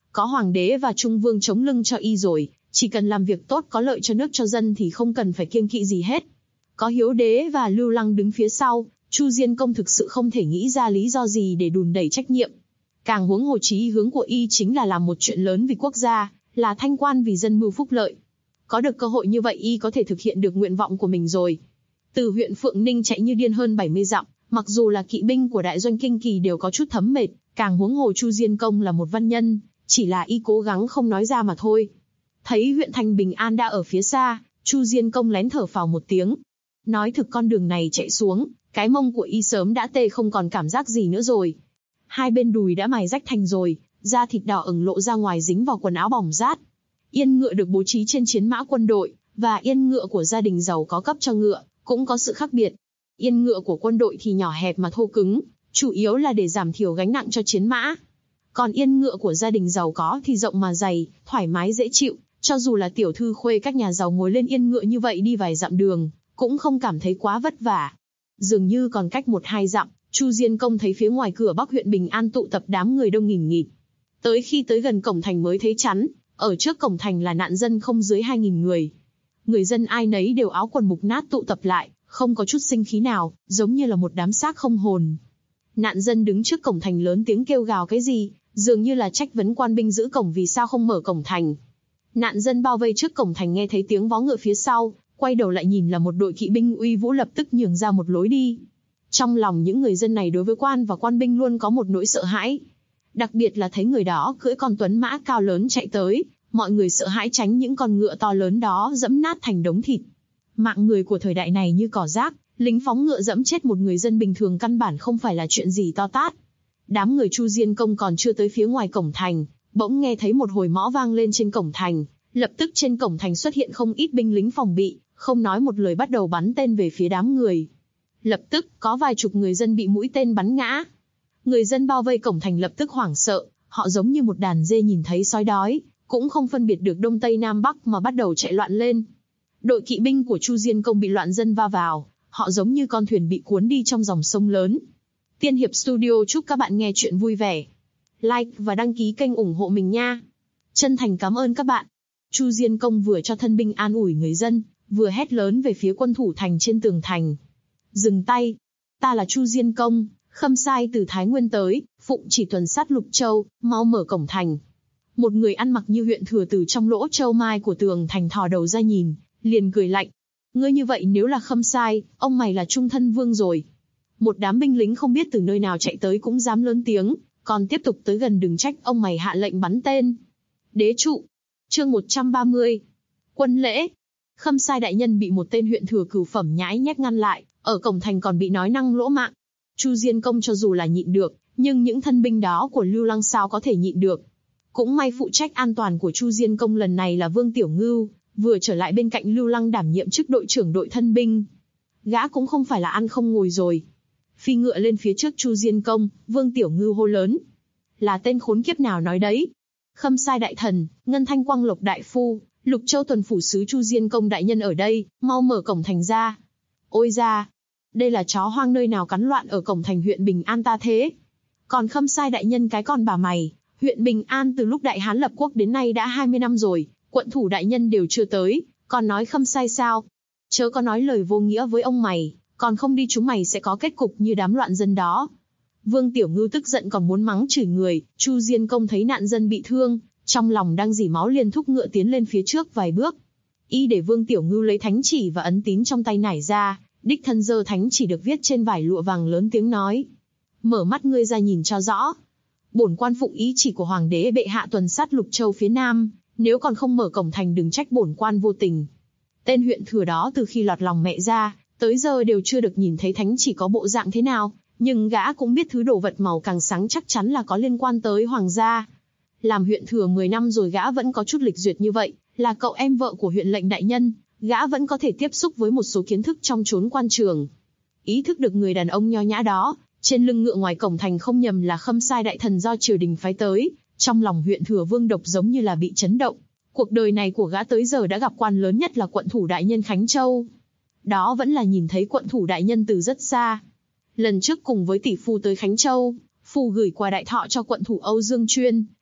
Speaker 2: Có hoàng đế và trung vương chống lưng cho y rồi, chỉ cần làm việc tốt có lợi cho nước cho dân thì không cần phải kiêng kỵ gì hết. Có hiếu đế và Lưu Lăng đứng phía sau, Chu Diên Công thực sự không thể nghĩ ra lý do gì để đùn đẩy trách nhiệm. Càng huống hồ chí hướng của y chính là làm một chuyện lớn vì quốc gia, là thanh quan vì dân mưu phúc lợi. Có được cơ hội như vậy y có thể thực hiện được nguyện vọng của mình rồi. Từ huyện Phượng Ninh chạy như điên hơn 70 dặm, mặc dù là kỵ binh của đại doanh Kinh Kỳ đều có chút thấm mệt, càng huống hồ Chu Diên Công là một văn nhân, chỉ là y cố gắng không nói ra mà thôi. Thấy huyện thành bình an đã ở phía xa, Chu Diên Công lén thở phào một tiếng. Nói thực con đường này chạy xuống, cái mông của y sớm đã tê không còn cảm giác gì nữa rồi. Hai bên đùi đã mài rách thành rồi, da thịt đỏ ửng lộ ra ngoài dính vào quần áo bỏng rát. Yên ngựa được bố trí trên chiến mã quân đội, và yên ngựa của gia đình giàu có cấp cho ngựa, cũng có sự khác biệt. Yên ngựa của quân đội thì nhỏ hẹp mà thô cứng, chủ yếu là để giảm thiểu gánh nặng cho chiến mã. Còn yên ngựa của gia đình giàu có thì rộng mà dày, thoải mái dễ chịu, cho dù là tiểu thư khuê các nhà giàu ngồi lên yên ngựa như vậy đi vài dặm đường, cũng không cảm thấy quá vất vả. Dường như còn cách 1-2 dặm, Chu Diên Công thấy phía ngoài cửa Bắc huyện Bình An tụ tập đám người đông nghìn nghịt. Tới khi tới gần cổng thành mới thấy chắn, ở trước cổng thành là nạn dân không dưới 2.000 người. Người dân ai nấy đều áo quần mục nát tụ tập lại, không có chút sinh khí nào, giống như là một đám xác không hồn. Nạn dân đứng trước cổng thành lớn tiếng kêu gào cái gì, dường như là trách vấn quan binh giữ cổng vì sao không mở cổng thành. Nạn dân bao vây trước cổng thành nghe thấy tiếng vó ngựa phía sau, quay đầu lại nhìn là một đội kỵ binh uy vũ lập tức nhường ra một lối đi. Trong lòng những người dân này đối với quan và quan binh luôn có một nỗi sợ hãi. Đặc biệt là thấy người đó cưỡi con tuấn mã cao lớn chạy tới, mọi người sợ hãi tránh những con ngựa to lớn đó dẫm nát thành đống thịt. Mạng người của thời đại này như cỏ rác, lính phóng ngựa dẫm chết một người dân bình thường căn bản không phải là chuyện gì to tát. Đám người Chu Diên Công còn chưa tới phía ngoài cổng thành, bỗng nghe thấy một hồi mõ vang lên trên cổng thành, lập tức trên cổng thành xuất hiện không ít binh lính phòng bị, không nói một lời bắt đầu bắn tên về phía đám người. Lập tức có vài chục người dân bị mũi tên bắn ngã. Người dân bao vây cổng thành lập tức hoảng sợ, họ giống như một đàn dê nhìn thấy sói đói, cũng không phân biệt được đông tây nam bắc mà bắt đầu chạy loạn lên. Đội kỵ binh của Chu Diên Công bị loạn dân va vào, họ giống như con thuyền bị cuốn đi trong dòng sông lớn. Tiên Hiệp Studio chúc các bạn nghe chuyện vui vẻ. Like và đăng ký kênh ủng hộ mình nha. Chân thành cảm ơn các bạn. Chu Diên Công vừa cho thân binh an ủi người dân, vừa hét lớn về phía quân thủ thành trên tường thành. Dừng tay. Ta là Chu Diên Công, khâm sai từ Thái Nguyên tới, phụng chỉ tuần sát Lục Châu, mau mở cổng thành. Một người ăn mặc như huyện thừa từ trong lỗ châu mai của tường thành thò đầu ra nhìn, liền cười lạnh. Ngươi như vậy nếu là khâm sai, ông mày là trung thân vương rồi. Một đám binh lính không biết từ nơi nào chạy tới cũng dám lớn tiếng, còn tiếp tục tới gần đừng trách ông mày hạ lệnh bắn tên. Đế trụ. Chương 130. Quân lễ. Khâm sai đại nhân bị một tên huyện thừa cửu phẩm nhãi nhép ngăn lại, ở cổng thành còn bị nói năng lỗ mạng. Chu Diên Công cho dù là nhịn được, nhưng những thân binh đó của Lưu Lăng sao có thể nhịn được. Cũng may phụ trách an toàn của Chu Diên Công lần này là Vương Tiểu Ngưu, vừa trở lại bên cạnh Lưu Lăng đảm nhiệm chức đội trưởng đội thân binh. Gã cũng không phải là ăn không ngồi rồi. Phi ngựa lên phía trước Chu Diên Công, Vương Tiểu Ngưu hô lớn. Là tên khốn kiếp nào nói đấy? Khâm sai đại thần, Ngân Thanh Quang Lộc đại phu, Lục Châu tuần phủ sứ Chu Diên Công đại nhân ở đây, mau mở cổng thành ra. Ôi ra, đây là chó hoang nơi nào cắn loạn ở cổng thành huyện Bình An ta thế? Còn khâm sai đại nhân cái con bà mày, huyện Bình An từ lúc Đại Hán lập quốc đến nay đã 20 năm rồi, quận thủ đại nhân đều chưa tới, còn nói khâm sai sao? Chớ có nói lời vô nghĩa với ông mày, còn không đi chúng mày sẽ có kết cục như đám loạn dân đó. Vương Tiểu Ngưu tức giận còn muốn mắng chửi người, Chu Diên Công thấy nạn dân bị thương, trong lòng đang dỉ máu liền thúc ngựa tiến lên phía trước vài bước. Y để Vương Tiểu Ngưu lấy thánh chỉ và ấn tín trong tay nải ra, đích thân giơ thánh chỉ được viết trên vải lụa vàng lớn tiếng nói. Mở mắt ngươi ra nhìn cho rõ. Bổn quan phụng ý chỉ của Hoàng đế bệ hạ tuần sát Lục Châu phía Nam, nếu còn không mở cổng thành đừng trách bổn quan vô tình. Tên huyện thừa đó từ khi lọt lòng mẹ ra, tới giờ đều chưa được nhìn thấy thánh chỉ có bộ dạng thế nào, nhưng gã cũng biết thứ đồ vật màu càng sáng chắc chắn là có liên quan tới hoàng gia. Làm huyện thừa 10 năm rồi gã vẫn có chút lịch duyệt như vậy, là cậu em vợ của huyện lệnh đại nhân, gã vẫn có thể tiếp xúc với một số kiến thức trong chốn quan trường. Ý thức được người đàn ông nho nhã đó, trên lưng ngựa ngoài cổng thành không nhầm là khâm sai đại thần do triều đình phái tới, trong lòng huyện thừa Vương Độc giống như là bị chấn động. Cuộc đời này của gã tới giờ đã gặp quan lớn nhất là quận thủ đại nhân Khánh Châu. Đó vẫn là nhìn thấy quận thủ đại nhân từ rất xa. Lần trước cùng với tỷ phu tới Khánh Châu, phu gửi quà đại thọ cho quận thủ Âu Dương Chuyên,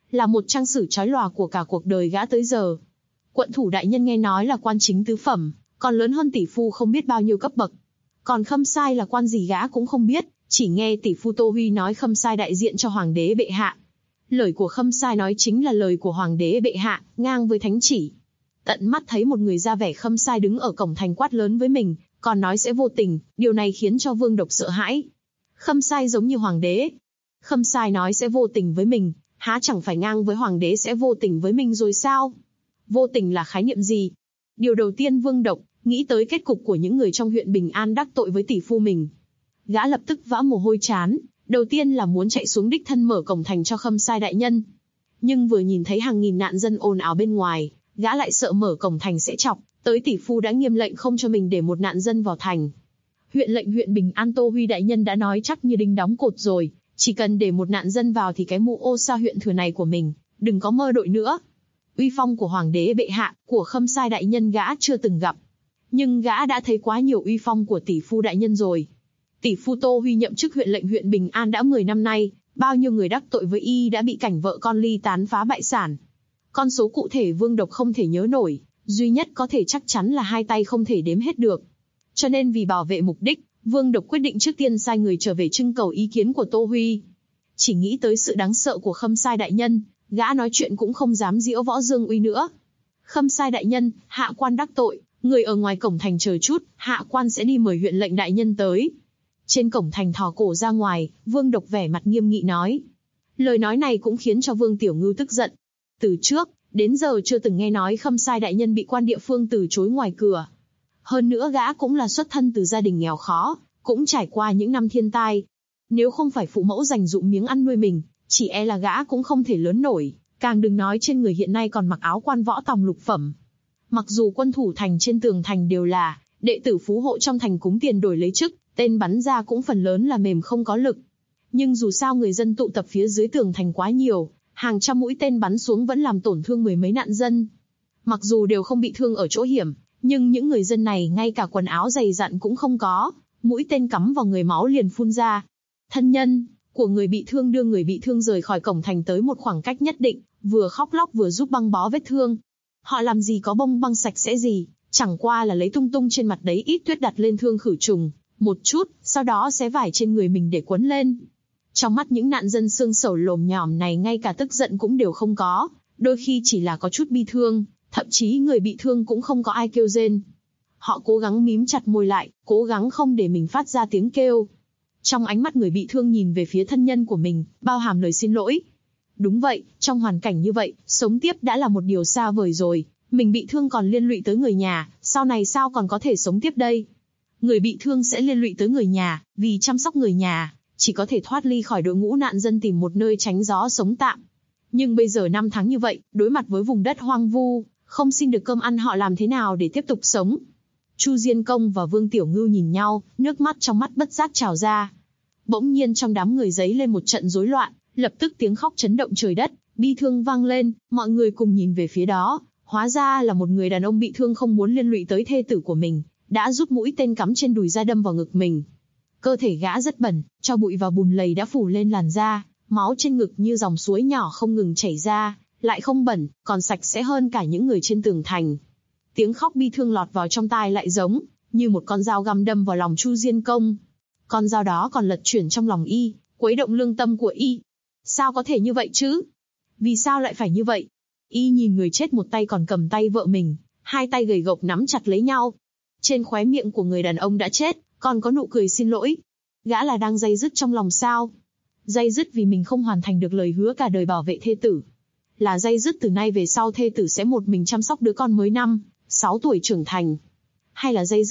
Speaker 2: là một trang sử chói lòa của cả cuộc đời gã tới giờ. Quận thủ đại nhân nghe nói là quan chính tứ phẩm, còn lớn hơn tỷ phu không biết bao nhiêu cấp bậc. Còn Khâm Sai là quan gì gã cũng không biết, chỉ nghe tỷ phu Tô Huy nói Khâm Sai đại diện cho hoàng đế bệ hạ. Lời của Khâm Sai nói chính là lời của hoàng đế bệ hạ, ngang với thánh chỉ. Tận mắt thấy một người ra vẻ Khâm Sai đứng ở cổng thành quát lớn với mình, còn nói sẽ vô tình, điều này khiến cho Vương Độc sợ hãi. Khâm Sai giống như hoàng đế. Khâm Sai nói sẽ vô tình với mình, há chẳng phải ngang với hoàng đế sẽ vô tình với mình rồi sao? Vô tình là khái niệm gì? Điều đầu tiên Vương Độc nghĩ tới kết cục của những người trong huyện Bình An đắc tội với tỷ phu mình. Gã lập tức vã mồ hôi trán, đầu tiên là muốn chạy xuống đích thân mở cổng thành cho Khâm Sai đại nhân. Nhưng vừa nhìn thấy hàng nghìn nạn dân ồn ào bên ngoài, gã lại sợ mở cổng thành sẽ chọc tới tỷ phu đã nghiêm lệnh không cho mình để một nạn dân vào thành. Huyện lệnh huyện Bình An Tô Huy đại nhân đã nói chắc như đinh đóng cột rồi, chỉ cần để một nạn dân vào thì cái mũ ô sa huyện thừa này của mình, đừng có mơ đội nữa. Uy phong của hoàng đế bệ hạ, của Khâm Sai đại nhân gã chưa từng gặp. Nhưng gã đã thấy quá nhiều uy phong của tỷ phu đại nhân rồi. Tỷ phu Tô Huy nhậm chức huyện lệnh huyện Bình An đã 10 năm nay, bao nhiêu người đắc tội với y đã bị cảnh vợ con ly tán phá bại sản. Con số cụ thể Vương Độc không thể nhớ nổi, duy nhất có thể chắc chắn là hai tay không thể đếm hết được. Cho nên vì bảo vệ mục đích, Vương Độc quyết định trước tiên sai người trở về trưng cầu ý kiến của Tô Huy. Chỉ nghĩ tới sự đáng sợ của Khâm Sai đại nhân, gã nói chuyện cũng không dám giễu võ dương uy nữa. Khâm Sai đại nhân, hạ quan đắc tội, người ở ngoài cổng thành chờ chút, hạ quan sẽ đi mời huyện lệnh đại nhân tới. Trên cổng thành thò cổ ra ngoài, Vương Độc vẻ mặt nghiêm nghị nói. Lời nói này cũng khiến cho Vương Tiểu Ngưu tức giận. Từ trước đến giờ chưa từng nghe nói Khâm Sai đại nhân bị quan địa phương từ chối ngoài cửa. Hơn nữa gã cũng là xuất thân từ gia đình nghèo khó, cũng trải qua những năm thiên tai. Nếu không phải phụ mẫu dành dụm miếng ăn nuôi mình, chỉ e là gã cũng không thể lớn nổi, càng đừng nói trên người hiện nay còn mặc áo quan võ tòng lục phẩm. Mặc dù quân thủ thành trên tường thành đều là đệ tử phú hộ trong thành cúng tiền đổi lấy chức, tên bắn ra cũng phần lớn là mềm không có lực. Nhưng dù sao người dân tụ tập phía dưới tường thành quá nhiều, hàng trăm mũi tên bắn xuống vẫn làm tổn thương mười mấy nạn dân. Mặc dù đều không bị thương ở chỗ hiểm, nhưng những người dân này ngay cả quần áo dày dặn cũng không có, mũi tên cắm vào người máu liền phun ra. Thân nhân của người bị thương đưa người bị thương rời khỏi cổng thành tới một khoảng cách nhất định, vừa khóc lóc vừa giúp băng bó vết thương. Họ làm gì có bông băng sạch sẽ gì, chẳng qua là lấy tung tung trên mặt đấy ít tuyết đặt lên thương khử trùng một chút, sau đó xé vải trên người mình để quấn lên. Trong mắt những nạn dân xương sầu lồm nhòm này ngay cả tức giận cũng đều không có, đôi khi chỉ là có chút bi thương, thậm chí người bị thương cũng không có ai kêu rên. Họ cố gắng mím chặt môi lại, cố gắng không để mình phát ra tiếng kêu. Trong ánh mắt người bị thương nhìn về phía thân nhân của mình, bao hàm lời xin lỗi. Đúng vậy, trong hoàn cảnh như vậy, sống tiếp đã là một điều xa vời rồi, mình bị thương còn liên lụy tới người nhà, sau này sao còn có thể sống tiếp đây? Người bị thương sẽ liên lụy tới người nhà, vì chăm sóc người nhà, chỉ có thể thoát ly khỏi đội ngũ nạn dân tìm một nơi tránh gió sống tạm. Nhưng bây giờ năm tháng như vậy, đối mặt với vùng đất hoang vu, không xin được cơm ăn họ làm thế nào để tiếp tục sống? Chu Diên Công và Vương Tiểu Ngưu nhìn nhau, nước mắt trong mắt bất giác trào ra. Bỗng nhiên trong đám người giấy lên một trận rối loạn, lập tức tiếng khóc chấn động trời đất, bi thương vang lên, mọi người cùng nhìn về phía đó, hóa ra là một người đàn ông bị thương không muốn liên lụy tới thê tử của mình, đã rút mũi tên cắm trên đùi ra đâm vào ngực mình. Cơ thể gã rất bẩn, tro bụi và bùn lầy đã phủ lên làn da, máu trên ngực như dòng suối nhỏ không ngừng chảy ra, lại không bẩn, còn sạch sẽ hơn cả những người trên tường thành. Tiếng khóc bi thương lọt vào trong tai lại giống như một con dao găm đâm vào lòng Chu Diên Công. Con dao đó còn lật chuyển trong lòng y, quấy động lương tâm của y. Sao có thể như vậy chứ? Vì sao lại phải như vậy? Y nhìn người chết một tay còn cầm tay vợ mình, hai tay gầy gộc nắm chặt lấy nhau. Trên khóe miệng của người đàn ông đã chết, còn có nụ cười xin lỗi. Gã là đang day dứt trong lòng sao? Day dứt vì mình không hoàn thành được lời hứa cả đời bảo vệ thê tử. Là day dứt từ nay về sau thê tử sẽ một mình chăm sóc đứa con mới 5-6 tuổi trưởng thành. Hay là day dứt?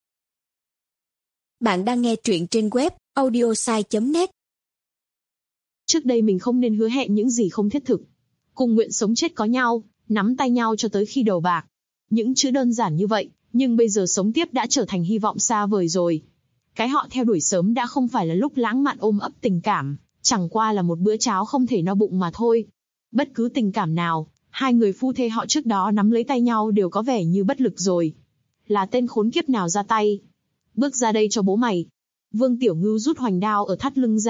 Speaker 3: Bạn đang nghe truyện trên web audiosai.net.
Speaker 2: Trước đây mình không nên hứa hẹn những gì không thiết thực. Cùng nguyện sống chết có nhau, nắm tay nhau cho tới khi đầu bạc. Những chữ đơn giản như vậy, nhưng bây giờ sống tiếp đã trở thành hy vọng xa vời rồi. Cái họ theo đuổi sớm đã không phải là lúc lãng mạn ôm ấp tình cảm, chẳng qua là một bữa cháo không thể no bụng mà thôi. Bất cứ tình cảm nào, hai người phu thê họ trước đó nắm lấy tay nhau đều có vẻ như bất lực rồi. Là tên khốn kiếp nào ra tay? Bước ra đây cho bố mày. Vương Tiểu Ngưu rút hoành đao ở thắt lưng ra,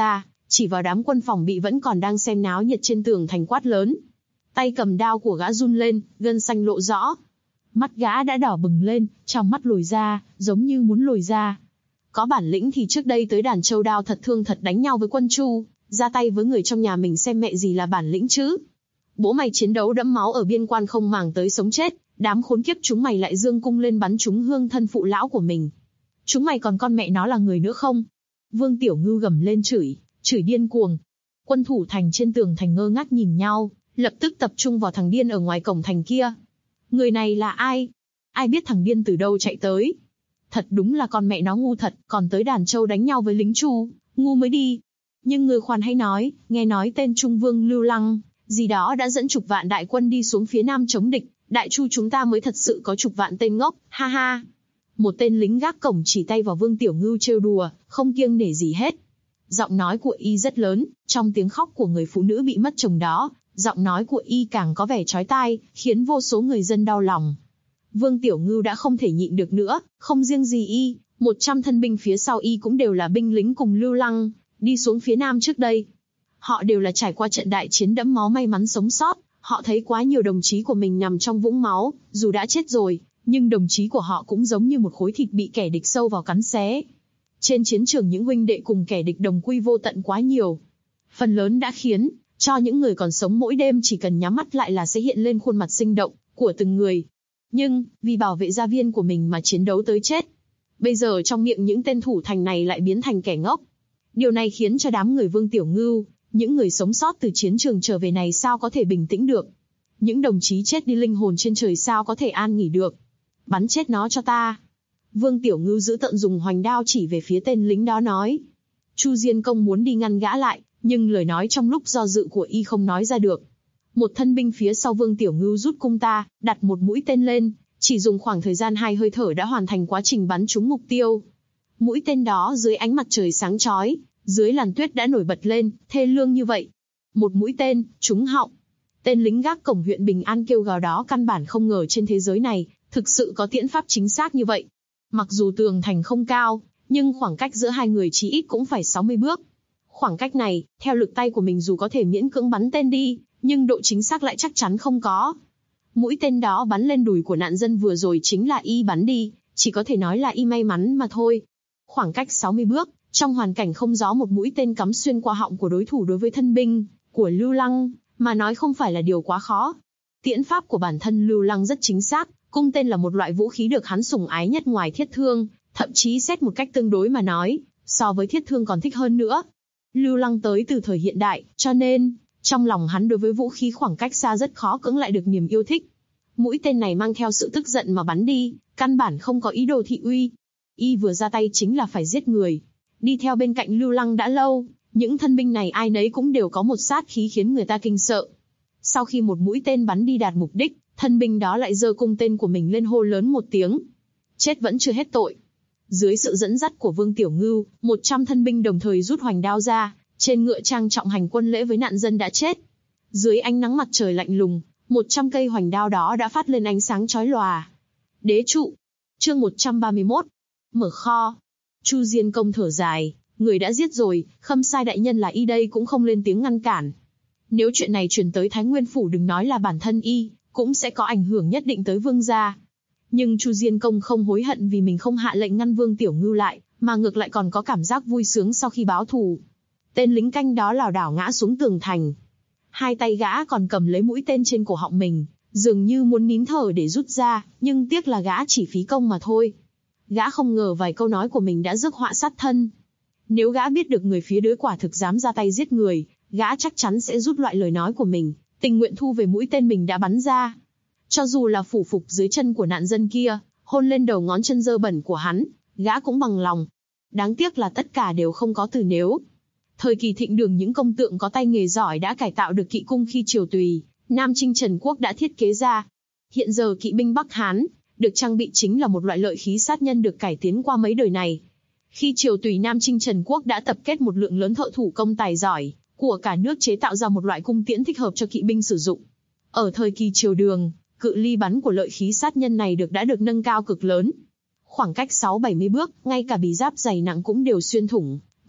Speaker 2: chỉ vào đám quân phòng bị vẫn còn đang xem náo nhiệt trên tường thành quát lớn. Tay cầm đao của gã run lên, gân xanh lộ rõ. Mắt gã đã đỏ bừng lên, trong mắt lồi ra, giống như muốn lồi ra. Có bản lĩnh thì trước đây tới Đàn Châu đao thật thương thật đánh nhau với quân Chu, ra tay với người trong nhà mình xem mẹ gì là bản lĩnh chứ. Bố mày chiến đấu đẫm máu ở biên quan không màng tới sống chết, đám khốn kiếp chúng mày lại giương cung lên bắn trúng hương thân phụ lão của mình. Chúng mày còn con mẹ nó là người nữa không? Vương Tiểu Ngưu gầm lên chửi điên cuồng. Quân thủ thành trên tường thành ngơ ngác nhìn nhau, lập tức tập trung vào thằng điên ở ngoài cổng thành kia. Người này là ai? Ai biết thằng điên từ đâu chạy tới? Thật đúng là con mẹ nó ngu thật, còn tới Đàn Châu đánh nhau với lính Chu, ngu mới đi. Nhưng người khoan hay nói, nghe nói tên Trung Vương Lưu Lăng, gì đó đã dẫn chục vạn đại quân đi xuống phía nam chống địch, Đại Chu chúng ta mới thật sự có chục vạn tên ngốc, ha ha. Một tên lính gác cổng chỉ tay vào Vương Tiểu Ngưu trêu đùa, không kiêng nể gì hết. Giọng nói của y rất lớn, trong tiếng khóc của người phụ nữ bị mất chồng đó, giọng nói của y càng có vẻ chói tai, khiến vô số người dân đau lòng. Vương Tiểu Ngưu đã không thể nhịn được nữa, không riêng gì y, 100 thân binh phía sau y cũng đều là binh lính cùng Lưu Lăng, đi xuống phía nam trước đây. Họ đều là trải qua trận đại chiến đẫm máu may mắn sống sót, họ thấy quá nhiều đồng chí của mình nằm trong vũng máu, dù đã chết rồi, nhưng đồng chí của họ cũng giống như một khối thịt bị kẻ địch sâu vào cắn xé. Trên chiến trường những huynh đệ cùng kẻ địch đồng quy vô tận quá nhiều. Phần lớn đã khiến cho những người còn sống mỗi đêm chỉ cần nhắm mắt lại là sẽ hiện lên khuôn mặt sinh động của từng người. Nhưng, vì bảo vệ gia viên của mình mà chiến đấu tới chết. Bây giờ trong miệng những tên thủ thành này lại biến thành kẻ ngốc. Điều này khiến cho đám người Vương Tiểu Ngưu, những người sống sót từ chiến trường trở về này sao có thể bình tĩnh được. Những đồng chí chết đi linh hồn trên trời sao có thể an nghỉ được. Bắn chết nó cho ta. Vương Tiểu Ngưu dữ tợn dùng hoành đao chỉ về phía tên lính đó nói. Chu Diên Công muốn đi ngăn gã lại, nhưng lời nói trong lúc do dự của y không nói ra được. Một thân binh phía sau Vương Tiểu Ngưu rút cung ta, đặt một mũi tên lên, chỉ dùng khoảng thời gian 2 hơi thở đã hoàn thành quá trình bắn trúng mục tiêu. Mũi tên đó dưới ánh mặt trời sáng chói, dưới làn tuyết đã nổi bật lên, thê lương như vậy. Một mũi tên, trúng họng. Tên lính gác cổng huyện Bình An kêu gào đó căn bản không ngờ trên thế giới này, thực sự có tiễn pháp chính xác như vậy. Mặc dù tường thành không cao, nhưng khoảng cách giữa hai người chỉ ít cũng phải 60 bước. Khoảng cách này, theo lực tay của mình dù có thể miễn cưỡng bắn tên đi, nhưng độ chính xác lại chắc chắn không có. Mũi tên đó bắn lên đùi của nạn dân vừa rồi chính là y bắn đi, chỉ có thể nói là y may mắn mà thôi. Khoảng cách 60 bước, trong hoàn cảnh không gió một mũi tên cắm xuyên qua họng của đối thủ đối với thân binh của Lưu Lăng, mà nói không phải là điều quá khó. Tiễn pháp của bản thân Lưu Lăng rất chính xác, cung tên là một loại vũ khí được hắn sủng ái nhất ngoài thiết thương, thậm chí xét một cách tương đối mà nói, so với thiết thương còn thích hơn nữa. Lưu Lăng tới từ thời hiện đại, cho nên, trong lòng hắn đối với vũ khí khoảng cách xa rất khó cưỡng lại được niềm yêu thích. Mũi tên này mang theo sự tức giận mà bắn đi, căn bản không có ý đồ thị uy. Y vừa ra tay chính là phải giết người. Đi theo bên cạnh Lưu Lăng đã lâu, những thân binh này ai nấy cũng đều có một sát khí khiến người ta kinh sợ. Sau khi một mũi tên bắn đi đạt mục đích, thân binh đó lại giơ cung tên của mình lên hô lớn một tiếng. Chết vẫn chưa hết tội. Dưới sự dẫn dắt của Vương Tiểu Ngưu, 100 thân binh đồng thời rút hoành đao ra, trên ngựa trang trọng hành quân lễ với nạn dân đã chết. Dưới ánh nắng mặt trời lạnh lùng, 100 cây hoành đao đó đã phát lên ánh sáng chói lòa. Đế trụ. Chương 131. Mở kho. Chu Diên Công thở dài, người đã giết rồi, Khâm Sai đại nhân là y đây cũng không lên tiếng ngăn cản. Nếu chuyện này truyền tới Thái Nguyên phủ đừng nói là bản thân y, cũng sẽ có ảnh hưởng nhất định tới vương gia. Nhưng Chu Diên Công không hối hận vì mình không hạ lệnh ngăn Vương Tiểu Ngưu lại, mà ngược lại còn có cảm giác vui sướng sau khi báo thù. Tên lính canh đó lảo đảo ngã xuống tường thành. Hai tay gã còn cầm lấy mũi tên trên cổ họng mình, dường như muốn nín thở để rút ra, nhưng tiếc là gã chỉ phí công mà thôi. Gã không ngờ vài câu nói của mình đã rước họa sát thân. Nếu gã biết được người phía đối quả thực dám ra tay giết người, gã chắc chắn sẽ rút loại lời nói của mình, tình nguyện thu về mũi tên mình đã bắn ra. Cho dù là phủ phục dưới chân của nạn dân kia, hôn lên đầu ngón chân dơ bẩn của hắn, gã cũng bằng lòng. Đáng tiếc là tất cả đều không có từ nếu. Thời kỳ thịnh đường những công tượng có tay nghề giỏi đã cải tạo được kỵ cung khi triều Tùy, Nam Chinh Trần Quốc đã thiết kế ra. Hiện giờ kỵ binh Bắc Hán được trang bị chính là một loại lợi khí sát nhân được cải tiến qua mấy đời này. Khi triều Tùy Nam Chinh Trần Quốc đã tập kết một lượng lớn thợ thủ công tài giỏi của cả nước chế tạo ra một loại cung tiễn thích hợp cho kỵ binh sử dụng. Ở thời kỳ triều Đường, cự ly bắn của lợi khí sát nhân này đã được nâng cao cực lớn. Khoảng cách 6-70 bước, ngay cả bì giáp dày nặng cũng đều xuyên thủng,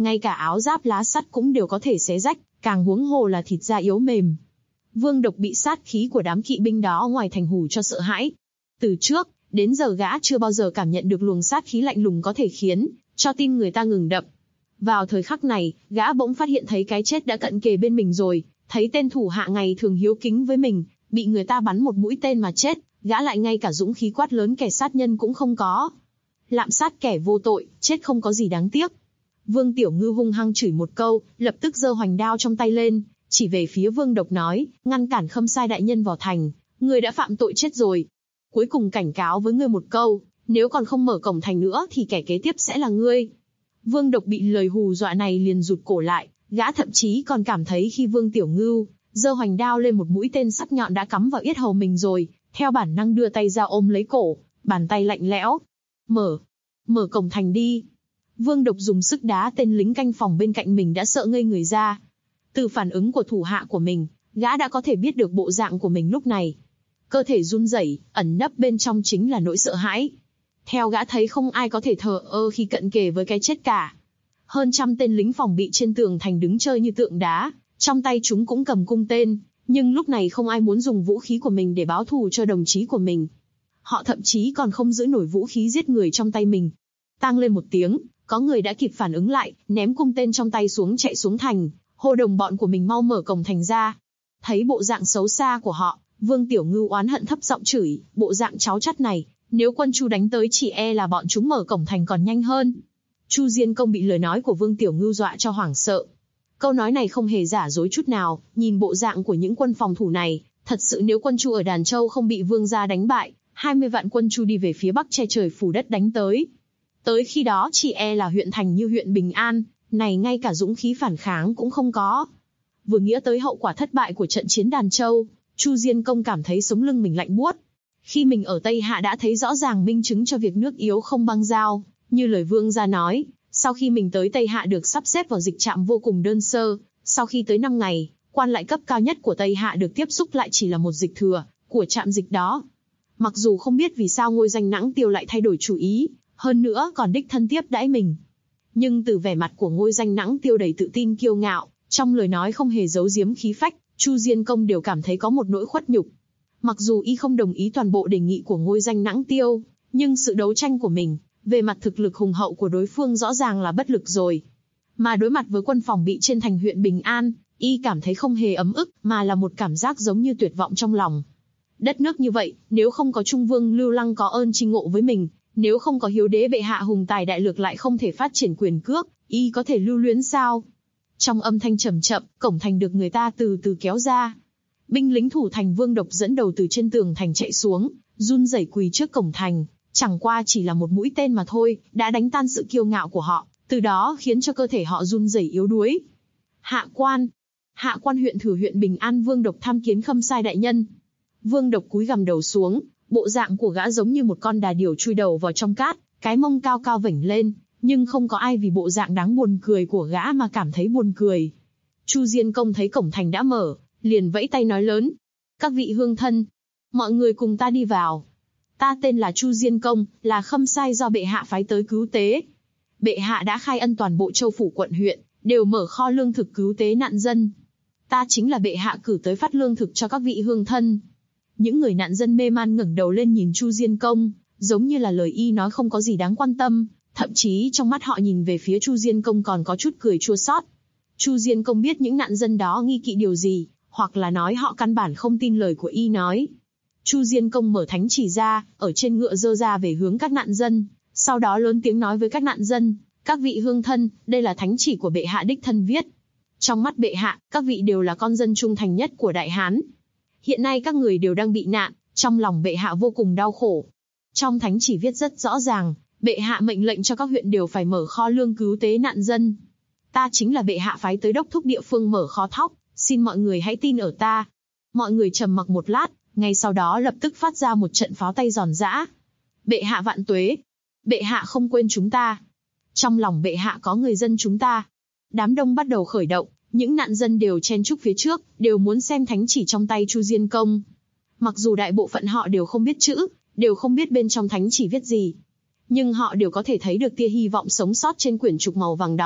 Speaker 2: ngay cả áo giáp lá sắt cũng đều có thể xé rách, càng huống hồ là thịt da yếu mềm. Vương Độc bị sát khí của đám kỵ binh đó ngoài thành hù cho sợ hãi. Từ trước đến giờ gã chưa bao giờ cảm nhận được luồng sát khí lạnh lùng có thể khiến cho tim người ta ngừng đập. Vào thời khắc này, gã bỗng phát hiện thấy cái chết đã cận kề bên mình rồi, thấy tên thủ hạ ngày thường hiếu kính với mình, bị người ta bắn một mũi tên mà chết, gã lại ngay cả dũng khí quát lớn kẻ sát nhân cũng không có. Lạm sát kẻ vô tội, chết không có gì đáng tiếc. Vương Tiểu Ngư hung hăng chửi một câu, lập tức giơ hoành đao trong tay lên, chỉ về phía Vương Độc nói, ngăn cản Khâm Sai đại nhân vào thành, người đã phạm tội chết rồi. Cuối cùng cảnh cáo với ngươi một câu, nếu còn không mở cổng thành nữa thì kẻ kế tiếp sẽ là ngươi. Vương Độc bị lời hù dọa này liền rụt cổ lại, gã thậm chí còn cảm thấy khi Vương Tiểu Ngưu giơ hoành đao lên một mũi tên sắc nhọn đã cắm vào yết hầu mình rồi, theo bản năng đưa tay ra ôm lấy cổ, bàn tay lạnh lẽo. Mở cổng thành đi. Vương Độc dùng sức đá tên lính canh phòng bên cạnh mình đã sợ ngây người ra. Từ phản ứng của thủ hạ của mình, gã đã có thể biết được bộ dạng của mình lúc này. Cơ thể run rẩy, ẩn nấp bên trong chính là nỗi sợ hãi. Theo gã thấy không ai có thể thờ ơ khi cận kề với cái chết cả. Hơn trăm tên lính phòng bị trên tường thành đứng chơi như tượng đá, trong tay chúng cũng cầm cung tên, nhưng lúc này không ai muốn dùng vũ khí của mình để báo thù cho đồng chí của mình. Họ thậm chí còn không giữ nổi vũ khí giết người trong tay mình. Tang lên một tiếng, có người đã kịp phản ứng lại, ném cung tên trong tay xuống chạy xuống thành, hô đồng bọn của mình mau mở cổng thành ra. Thấy bộ dạng xấu xa của họ, Vương Tiểu Ngưu oán hận thấp giọng chửi, bộ dạng cháu chắt này, nếu quân Chu đánh tới chỉ e là bọn chúng mở cổng thành còn nhanh hơn. Chu Diên Công bị lời nói của Vương Tiểu Ngưu dọa cho hoảng sợ. Câu nói này không hề giả dối chút nào, nhìn bộ dạng của những quân phòng thủ này, thật sự nếu quân Chu ở Đàn Châu không bị Vương gia đánh bại, 20 vạn quân Chu đi về phía bắc che trời phủ đất đánh tới. Tới khi đó chỉ e là huyện thành như huyện Bình An, này ngay cả dũng khí phản kháng cũng không có. Vừa nghĩ tới hậu quả thất bại của trận chiến Đàn Châu, Chu Diên Công cảm thấy sống lưng mình lạnh buốt. Khi mình ở Tây Hạ đã thấy rõ ràng minh chứng cho việc nước yếu không băng dao, như lời Vương gia nói, sau khi mình tới Tây Hạ được sắp xếp vào dịch trạm vô cùng đơn sơ, sau khi tới 5 ngày, quan lại cấp cao nhất của Tây Hạ được tiếp xúc lại chỉ là một dịch thừa của trạm dịch đó. Mặc dù không biết vì sao Ngôi Danh Nãng Tiêu lại thay đổi chủ ý, hơn nữa còn đích thân tiếp đãi mình. Nhưng từ vẻ mặt của Ngôi Danh Nãng Tiêu đầy tự tin kiêu ngạo, trong lời nói không hề giấu giếm khí phách, Chu Diên Công đều cảm thấy có một nỗi khuất nhục. Mặc dù y không đồng ý toàn bộ đề nghị của Ngôi Danh Nãng Tiêu, nhưng sự đấu tranh của mình, về mặt thực lực hùng hậu của đối phương rõ ràng là bất lực rồi. Mà đối mặt với quân phòng bị trên thành huyện Bình An, y cảm thấy không hề ấm ức, mà là một cảm giác giống như tuyệt vọng trong lòng. Đất nước như vậy, nếu không có Trung Vương Lưu Lăng có ơn chi ngộ với mình, nếu không có Hiếu Đế bệ hạ hùng tài đại lược lại không thể phát triển quyền cước, y có thể lưu luyến sao? Trong âm thanh trầm chậm, cổng thành được người ta từ từ kéo ra. Binh lính thủ thành Vương Độc dẫn đầu từ trên tường thành chạy xuống, run rẩy quỳ trước cổng thành. Chẳng qua chỉ là một mũi tên mà thôi, đã đánh tan sự kiêu ngạo của họ, từ đó khiến cho cơ thể họ run rẩy yếu đuối. Hạ quan huyện Thử huyện Bình An Vương Độc tham kiến Khâm Sai đại nhân. Vương Độc cúi gằm đầu xuống, bộ dạng của gã giống như một con đà điểu chui đầu vào trong cát, cái mông cao cao vểnh lên, nhưng không có ai vì bộ dạng đáng buồn cười của gã mà cảm thấy buồn cười. Chu Diên Công thấy cổng thành đã mở, liền vẫy tay nói lớn: "Các vị hương thân, mọi người cùng ta đi vào. Ta tên là Chu Diên Công, là Khâm Sai do bệ hạ phái tới cứu tế. Bệ hạ đã khai ân toàn bộ châu phủ quận huyện, đều mở kho lương thực cứu tế nạn dân. Ta chính là bệ hạ cử tới phát lương thực cho các vị hương thân." Những người nạn dân mê man ngẩng đầu lên nhìn Chu Diên Công, giống như là lời y nói không có gì đáng quan tâm, thậm chí trong mắt họ nhìn về phía Chu Diên Công còn có chút cười chua xót. Chu Diên Công biết những nạn dân đó nghi kỵ điều gì, hoặc là nói họ căn bản không tin lời của y nói. Chu Diên Công mở thánh chỉ ra, ở trên ngựa giơ ra về hướng các nạn dân, sau đó lớn tiếng nói với các nạn dân: "Các vị hương thân, đây là thánh chỉ của bệ hạ đích thân viết. Trong mắt bệ hạ, các vị đều là con dân trung thành nhất của Đại Hán. Hiện nay các người đều đang bị nạn, trong lòng bệ hạ vô cùng đau khổ. Trong thánh chỉ viết rất rõ ràng, bệ hạ mệnh lệnh cho các huyện đều phải mở kho lương cứu tế nạn dân. Ta chính là bệ hạ phái tới đốc thúc địa phương mở kho thóc, xin mọi người hãy tin ở ta." Mọi người trầm mặc một lát, ngay sau đó lập tức phát ra một trận pháo tay giòn giã. "Bệ hạ vạn tuế! Bệ hạ không quên chúng ta! Trong lòng bệ hạ có người dân chúng ta!" Đám đông bắt đầu khởi động, những nạn dân đều chen chúc phía trước, đều muốn xem thánh chỉ trong tay Chu Diên Công. Mặc dù đại bộ phận họ đều không biết chữ, đều không biết bên trong thánh chỉ viết gì, nhưng họ đều có thể thấy được tia hy vọng sống sót trên quyển trục màu vàng đó,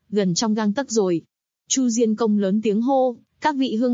Speaker 2: gần trong gang tấc rồi. Chu Diên Công lớn tiếng hô, các vị hương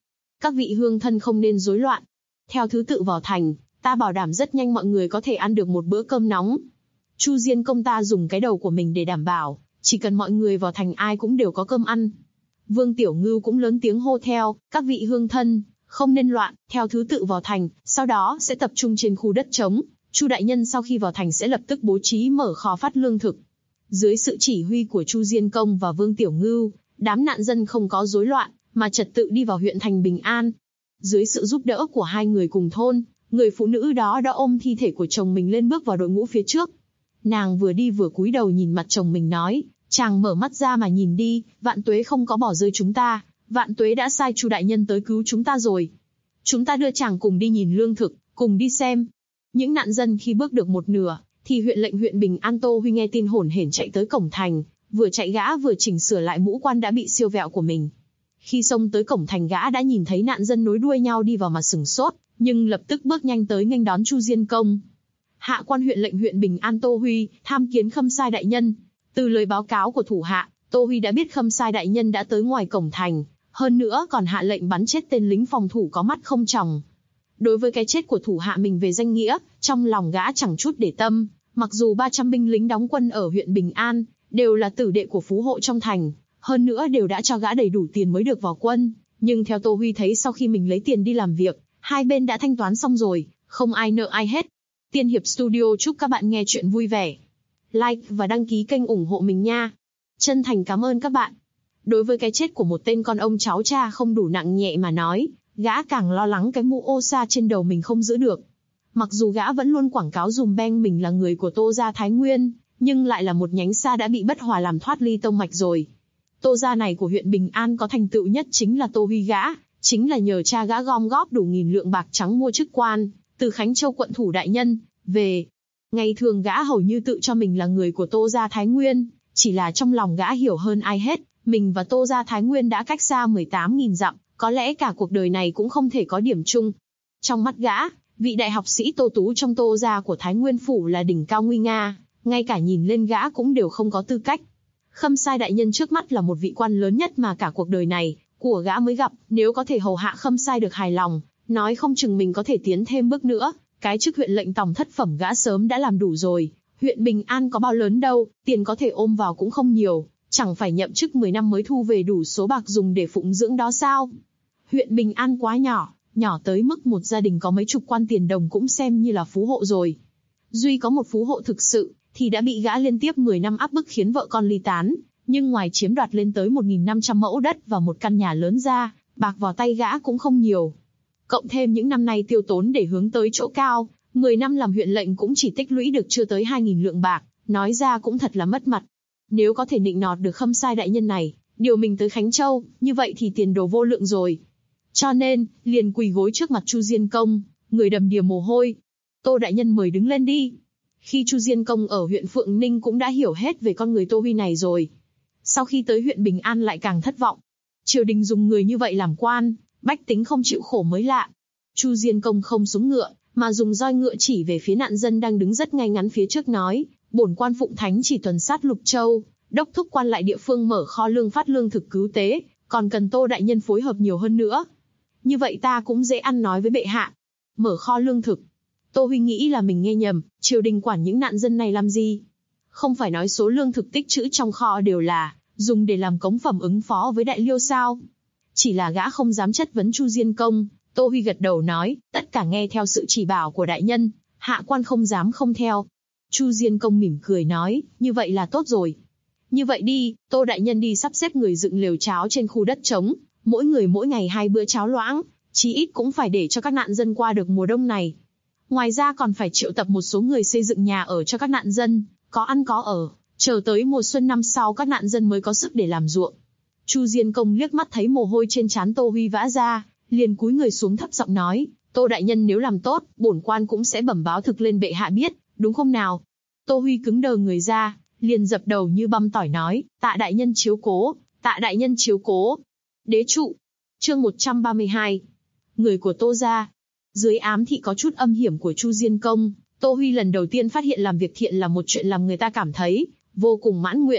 Speaker 2: thân không nên rối loạn. Theo thứ tự vào thành, ta bảo đảm rất nhanh mọi người có thể ăn được một bữa cơm nóng. Chu Diên Công ta dùng cái đầu của mình để đảm bảo, chỉ cần mọi người vào thành ai cũng đều có cơm ăn. Vương Tiểu Ngưu cũng lớn tiếng hô theo, các vị hương thân, không nên loạn, theo thứ tự vào thành, sau đó sẽ tập trung trên khu đất trống. Chu đại nhân sau khi vào thành sẽ lập tức bố trí mở kho phát lương thực. Dưới sự chỉ huy của Chu Diên Công và Vương Tiểu Ngưu, đám nạn dân không có rối loạn, mà trật tự đi vào huyện thành bình an. Dưới sự giúp đỡ của hai người cùng thôn, người phụ nữ đó đã ôm thi thể của chồng mình lên bước vào đội ngũ phía trước. Nàng vừa đi vừa cúi đầu nhìn mặt chồng mình nói, chàng mở mắt ra mà nhìn đi, Vạn Tuế không có bỏ rơi chúng ta, Vạn Tuế đã sai Chu đại nhân tới cứu chúng ta rồi. Chúng ta đưa chàng cùng đi nhìn lương thực, cùng đi xem. Những nạn dân khi bước được một nửa, thì huyện lệnh huyện Bình An Tô Huy nghe tin hổn hển chạy tới cổng thành, vừa chạy gã vừa chỉnh sửa lại mũ quan đã bị siêu vẹo của mình. Khi xông tới cổng thành gã đã nhìn thấy nạn dân nối đuôi nhau đi vào mà sửng sốt, nhưng lập tức bước nhanh tới nghênh đón Chu Diên Công. Hạ quan huyện lệnh huyện Bình An Tô Huy, tham kiến Khâm Sai đại nhân. Từ lời báo cáo của thủ hạ, Tô Huy đã biết Khâm Sai đại nhân đã tới ngoài cổng thành, hơn nữa còn hạ lệnh bắn chết tên lính phòng thủ có mắt không tròng. Đối với cái chết của thủ hạ mình về danh nghĩa, trong lòng gã chẳng chút để tâm, mặc dù 300 binh lính đóng quân ở huyện Bình An, đều là tử đệ của phú hộ trong thành, hơn nữa đều đã cho gã đầy đủ tiền mới được vào quân, nhưng theo Tô Huy thấy sau khi mình lấy tiền đi làm việc, hai bên đã thanh toán xong rồi, không ai nợ ai hết. Tiên Hiệp Studio chúc các bạn nghe chuyện vui vẻ. Like và đăng ký kênh ủng hộ mình nha. Chân thành cảm ơn các bạn. Đối với cái chết của một tên con ông cháu cha không đủ nặng nhẹ mà nói, gã càng lo lắng cái mũ ô sa trên đầu mình không giữ được. Mặc dù gã vẫn luôn quảng cáo dùm beng mình là người của Tô gia Thái Nguyên, nhưng lại là một nhánh sa đã bị bất hòa làm thoát ly tông mạch rồi. Tô gia này của huyện Bình An có thành tựu nhất chính là Tô Huy gã, chính là nhờ cha gã gom góp đủ 1000 lượng bạc trắng mua chức quan, từ Khánh Châu quận thủ đại nhân, về. Ngày thường gã hầu như tự cho mình là người của Tô gia Thái Nguyên, chỉ là trong lòng gã hiểu hơn ai hết, mình và Tô gia Thái Nguyên đã cách xa 18.000 dặm, có lẽ cả cuộc đời này cũng không thể có điểm chung. Trong mắt gã, vị đại học sĩ Tô Tú trong Tô gia của Thái Nguyên phủ là đỉnh cao nguy nga, ngay cả nhìn lên gã cũng đều không có tư cách. Khâm Sai đại nhân trước mắt là một vị quan lớn nhất mà cả cuộc đời này của gã mới gặp, nếu có thể hầu hạ Khâm Sai được hài lòng, nói không chừng mình có thể tiến thêm bước nữa, cái chức huyện lệnh tổng thất phẩm gã sớm đã làm đủ rồi. Huyện Bình An có bao lớn đâu, tiền có thể ôm vào cũng không nhiều, chẳng phải nhậm chức 10 năm mới thu về đủ số bạc dùng để phụng dưỡng đó sao? Huyện Bình An quá nhỏ, nhỏ tới mức một gia đình có mấy chục quan tiền đồng cũng xem như là phú hộ rồi. Duy có một phú hộ thực sự, thì đã bị gã liên tiếp 10 năm áp bức khiến vợ con ly tán, nhưng ngoài chiếm đoạt lên tới 1.500 mẫu đất và một căn nhà lớn ra, bạc vào tay gã cũng không nhiều. Cộng thêm những năm nay tiêu tốn để hướng tới chỗ cao, 10 năm làm huyện lệnh cũng chỉ tích lũy được chưa tới 2.000 lượng bạc, nói ra cũng thật là mất mặt. Nếu có thể nịnh nọt được Khâm Sai đại nhân này, điều mình tới Khánh Châu, như vậy thì tiền đồ vô lượng rồi. Cho nên, liền quỳ gối trước mặt Chu Diên Công, người đầm đìa mồ hôi. Tô đại nhân mời đứng lên đi. Khi Chu Diên Công ở huyện Phượng Ninh cũng đã hiểu hết về con người Tô Huy này rồi. Sau khi tới huyện Bình An lại càng thất vọng. Triều đình dùng người như vậy làm quan, bách tính không chịu khổ mới lạ. Chu Diên Công không xuống ngựa, mà dùng roi ngựa chỉ về phía nạn dân đang đứng rất ngay ngắn phía trước nói, bổn quan phụng thánh chỉ tuần sát Lục Châu, đốc thúc quan lại địa phương mở kho lương phát lương thực cứu tế, còn cần Tô đại nhân phối hợp nhiều hơn nữa. Như vậy ta cũng dễ ăn nói với bệ hạ. Mở kho lương thực. Tô Huy nghĩ là mình nghe nhầm, triều đình quản những nạn dân này làm gì? Không phải nói số lương thực tích trữ trong kho đều là dùng để làm cống phẩm ứng phó với đại liêu sao? Chỉ là gã không dám chất vấn Chu Diên Công. Tô Huy gật đầu nói, tất cả nghe theo sự chỉ bảo của đại nhân, hạ quan không dám không theo. Chu Diên Công mỉm cười nói, như vậy là tốt rồi. Như vậy đi, Tô đại nhân đi sắp xếp người dựng lều cháo trên khu đất trống, mỗi người mỗi ngày 2 bữa cháo loãng, chí ít cũng phải để cho các nạn dân qua được mùa đông này. Ngoài ra còn phải triệu tập một số người xây dựng nhà ở cho các nạn dân, có ăn có ở, chờ tới mùa xuân năm sau các nạn dân mới có sức để làm ruộng. Chu Diên Công liếc mắt thấy mồ hôi trên trán Tô Huy vã ra, liền cúi người xuống thấp giọng nói, Tô đại nhân nếu làm tốt, bổn quan cũng sẽ bẩm báo thực lên bệ hạ biết, đúng không nào? Tô Huy cứng đờ người ra, liền dập đầu như băm tỏi nói, tạ đại nhân chiếu cố, tạ đại nhân chiếu cố. Đế trụ. Chương 132. Người của Tô gia. Dưới ám thị có chút âm hiểm của Chu Diên Công, Tô Huy lần đầu tiên phát hiện làm việc thiện là một chuyện làm người ta cảm thấy vô cùng mãn nguyện.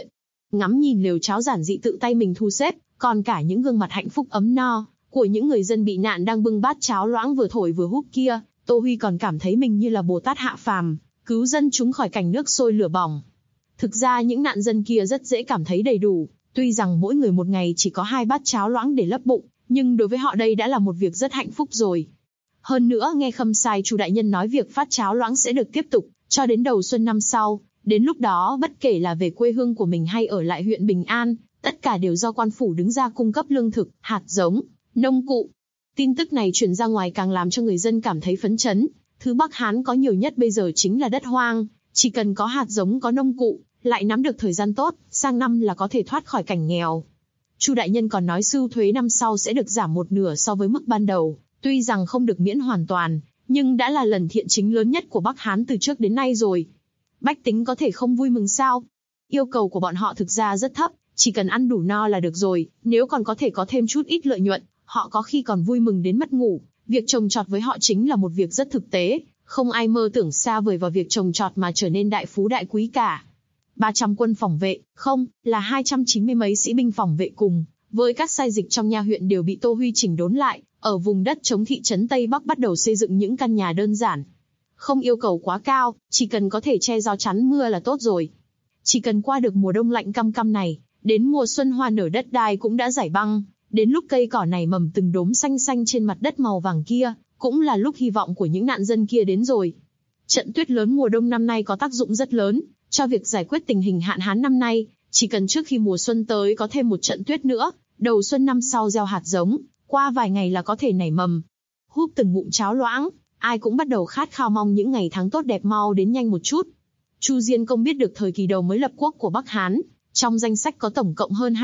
Speaker 2: Ngắm nhìn lều cháo giản dị tự tay mình thu xếp, còn cả những gương mặt hạnh phúc ấm no của những người dân bị nạn đang bưng bát cháo loãng vừa thổi vừa húp kia, Tô Huy còn cảm thấy mình như là Bồ Tát hạ phàm, cứu dân chúng khỏi cảnh nước sôi lửa bỏng. Thực ra những nạn dân kia rất dễ cảm thấy đầy đủ, tuy rằng mỗi người một ngày chỉ có 2 bát cháo loãng để lấp bụng, nhưng đối với họ đây đã là một việc rất hạnh phúc rồi. Hơn nữa nghe Khâm Sai Chu đại nhân nói việc phát cháo loãng sẽ được tiếp tục cho đến đầu xuân năm sau, đến lúc đó bất kể là về quê hương của mình hay ở lại huyện Bình An, tất cả đều do quan phủ đứng ra cung cấp lương thực, hạt giống, nông cụ. Tin tức này truyền ra ngoài càng làm cho người dân cảm thấy phấn chấn. Thứ Bắc Hán có nhiều nhất bây giờ chính là đất hoang, chỉ cần có hạt giống có nông cụ, lại nắm được thời gian tốt, sang năm là có thể thoát khỏi cảnh nghèo. Chu đại nhân còn nói sưu thuế năm sau sẽ được giảm 1/2 so với mức ban đầu, tuy rằng không được miễn hoàn toàn, nhưng đã là lần thiện chính lớn nhất của Bắc Hán từ trước đến nay rồi. Bách tính có thể không vui mừng sao? Yêu cầu của bọn họ thực ra rất thấp, chỉ cần ăn đủ no là được rồi, nếu còn có thể có thêm chút ít lợi nhuận, họ có khi còn vui mừng đến mất ngủ. Việc trồng trọt với họ chính là một việc rất thực tế, không ai mơ tưởng xa vời vào việc trồng trọt mà trở nên đại phú đại quý cả. 300 quân phòng vệ, không, là 290 mấy sĩ binh phòng vệ cùng với các sai dịch trong nha huyện đều bị Tô Huy chỉnh đốn lại, ở vùng đất chống thị trấn Tây Bắc bắt đầu xây dựng những căn nhà đơn giản. Không yêu cầu quá cao, chỉ cần có thể che gió chắn mưa là tốt rồi. Chỉ cần qua được mùa đông lạnh căm căm này, đến mùa xuân hoa nở đất đai cũng đã giải băng, đến lúc cây cỏ này mầm từng đốm xanh xanh trên mặt đất màu vàng kia, cũng là lúc hy vọng của những nạn dân kia đến rồi. Trận tuyết lớn mùa đông năm nay có tác dụng rất lớn cho việc giải quyết tình hình hạn hán năm nay, chỉ cần trước khi mùa xuân tới có thêm một trận tuyết nữa, đầu xuân năm sau gieo hạt giống, qua vài ngày là có thể nảy mầm. Húp từng ngụm cháo loãng, ai cũng bắt đầu khát khao mong những ngày tháng tốt đẹp mau đến nhanh một chút. Chu Diên Công biết được thời kỳ đầu mới lập quốc của Bắc Hán, trong danh sách có tổng cộng hơn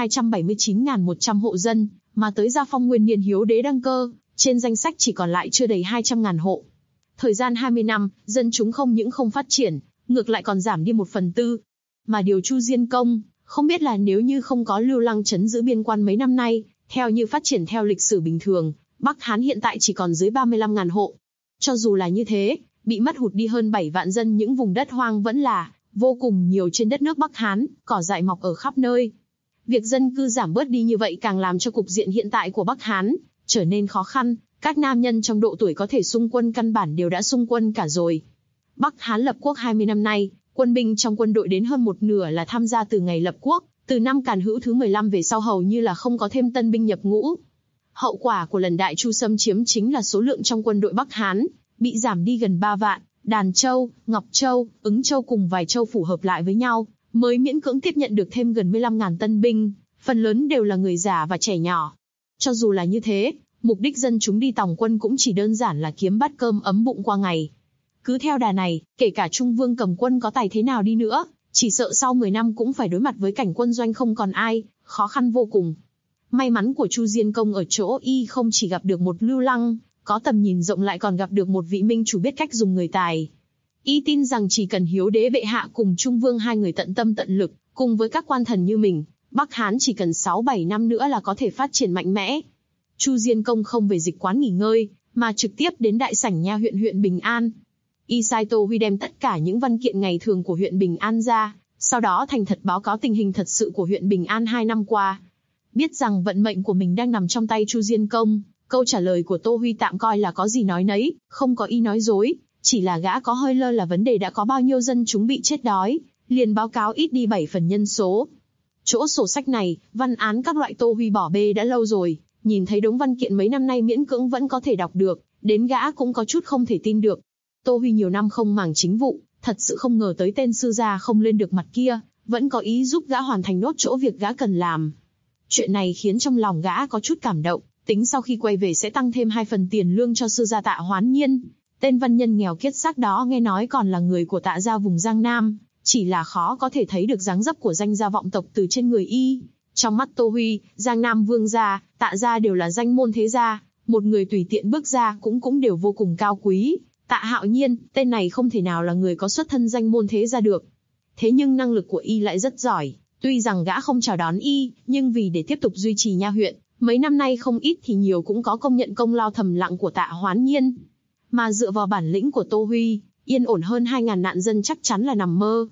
Speaker 2: 279.100 hộ dân, mà tới Gia Phong nguyên niên Hiếu Đế đăng cơ, trên danh sách chỉ còn lại chưa đầy 200.000 hộ. Thời gian 20 năm, dân chúng không những không phát triển, ngược lại còn giảm đi 1/4. Mà điều Chu Diên Công không biết là nếu như không có Lưu Lăng trấn giữ biên quan mấy năm nay, theo như phát triển theo lịch sử bình thường, Bắc Hán hiện tại chỉ còn dưới 35.000 hộ. Cho dù là như thế, bị mất hụt đi hơn 7 vạn dân những vùng đất hoang vẫn là vô cùng nhiều trên đất nước Bắc Hán, cỏ dại mọc ở khắp nơi. Việc dân cư giảm bớt đi như vậy càng làm cho cục diện hiện tại của Bắc Hán trở nên khó khăn, các nam nhân trong độ tuổi có thể xung quân căn bản đều đã xung quân cả rồi. Bắc Hán lập quốc 20 năm nay, quân binh trong quân đội đến hơn 1/2 là tham gia từ ngày lập quốc, từ năm Càn Hữu thứ 15 về sau hầu như là không có thêm tân binh nhập ngũ. Hậu quả của lần Đại Chu xâm chiếm chính là số lượng trong quân đội Bắc Hán bị giảm đi gần 3 vạn, Đàn Châu, Ngọc Châu, Ứng Châu cùng vài châu phủ hợp lại với nhau, mới miễn cưỡng tiếp nhận được thêm gần 15.000 tân binh, phần lớn đều là người già và trẻ nhỏ. Cho dù là như thế, mục đích dân chúng đi tòng quân cũng chỉ đơn giản là kiếm bát cơm ấm bụng qua ngày. Cứ theo đà này, kể cả Trung Vương cầm quân có tài thế nào đi nữa, chỉ sợ sau 10 năm cũng phải đối mặt với cảnh quân doanh không còn ai, khó khăn vô cùng. May mắn của Chu Diên Công ở chỗ y không chỉ gặp được một Lưu Lăng có tầm nhìn rộng lại còn gặp được một vị minh chủ biết cách dùng người tài. Y tin rằng chỉ cần Hiếu Đế bệ hạ cùng Trung Vương hai người tận tâm tận lực, cùng với các quan thần như mình, Bắc Hán chỉ cần 6-7 năm nữa là có thể phát triển mạnh mẽ. Chu Diên Công không về dịch quán nghỉ ngơi, mà trực tiếp đến đại sảnh nha huyện Bình An. Y sai Tô Huy đem tất cả những văn kiện ngày thường của huyện Bình An ra, sau đó thành thật báo cáo tình hình thật sự của huyện Bình An 2 năm qua. Biết rằng vận mệnh của mình đang nằm trong tay Chu Diên Công, câu trả lời của Tô Huy tạm coi là có gì nói nấy, không có ý nói dối, chỉ là gã có hơi lơ là vấn đề đã có bao nhiêu dân chúng bị chết đói, liền báo cáo ít đi 7 phần nhân số. Chỗ sổ sách này, văn án các loại Tô Huy bỏ bê đã lâu rồi, nhìn thấy đống văn kiện mấy năm nay miễn cưỡng vẫn có thể đọc được, đến gã cũng có chút không thể tin được. Tô Huy nhiều năm không màng chính vụ, thật sự không ngờ tới tên sư gia không lên được mặt kia, vẫn có ý giúp gã hoàn thành nốt chỗ việc gã cần làm. Chuyện này khiến trong lòng gã có chút cảm động, tính sau khi quay về sẽ tăng thêm 2 phần tiền lương cho sư gia Tạ Hoán Nhiên. Tên văn nhân nghèo kiết xác đó nghe nói còn là người của Tạ gia vùng Giang Nam, chỉ là khó có thể thấy được dáng dấp của danh gia vọng tộc từ trên người y. Trong mắt Tô Huy, Giang Nam Vương gia, Tạ gia đều là danh môn thế gia, một người tùy tiện bước ra cũng đều vô cùng cao quý. Tạ Hạo Nhiên, tên này không thể nào là người có xuất thân danh môn thế gia được. Thế nhưng năng lực của y lại rất giỏi, tuy rằng gã không chào đón y, nhưng vì để tiếp tục duy trì nha huyện, mấy năm nay không ít thì nhiều cũng có công nhận công lao thầm lặng của Tạ Hoán Nhiên. Mà dựa vào bản lĩnh của Tô Huy, yên ổn hơn 2.000 nạn dân chắc chắn là nằm mơ.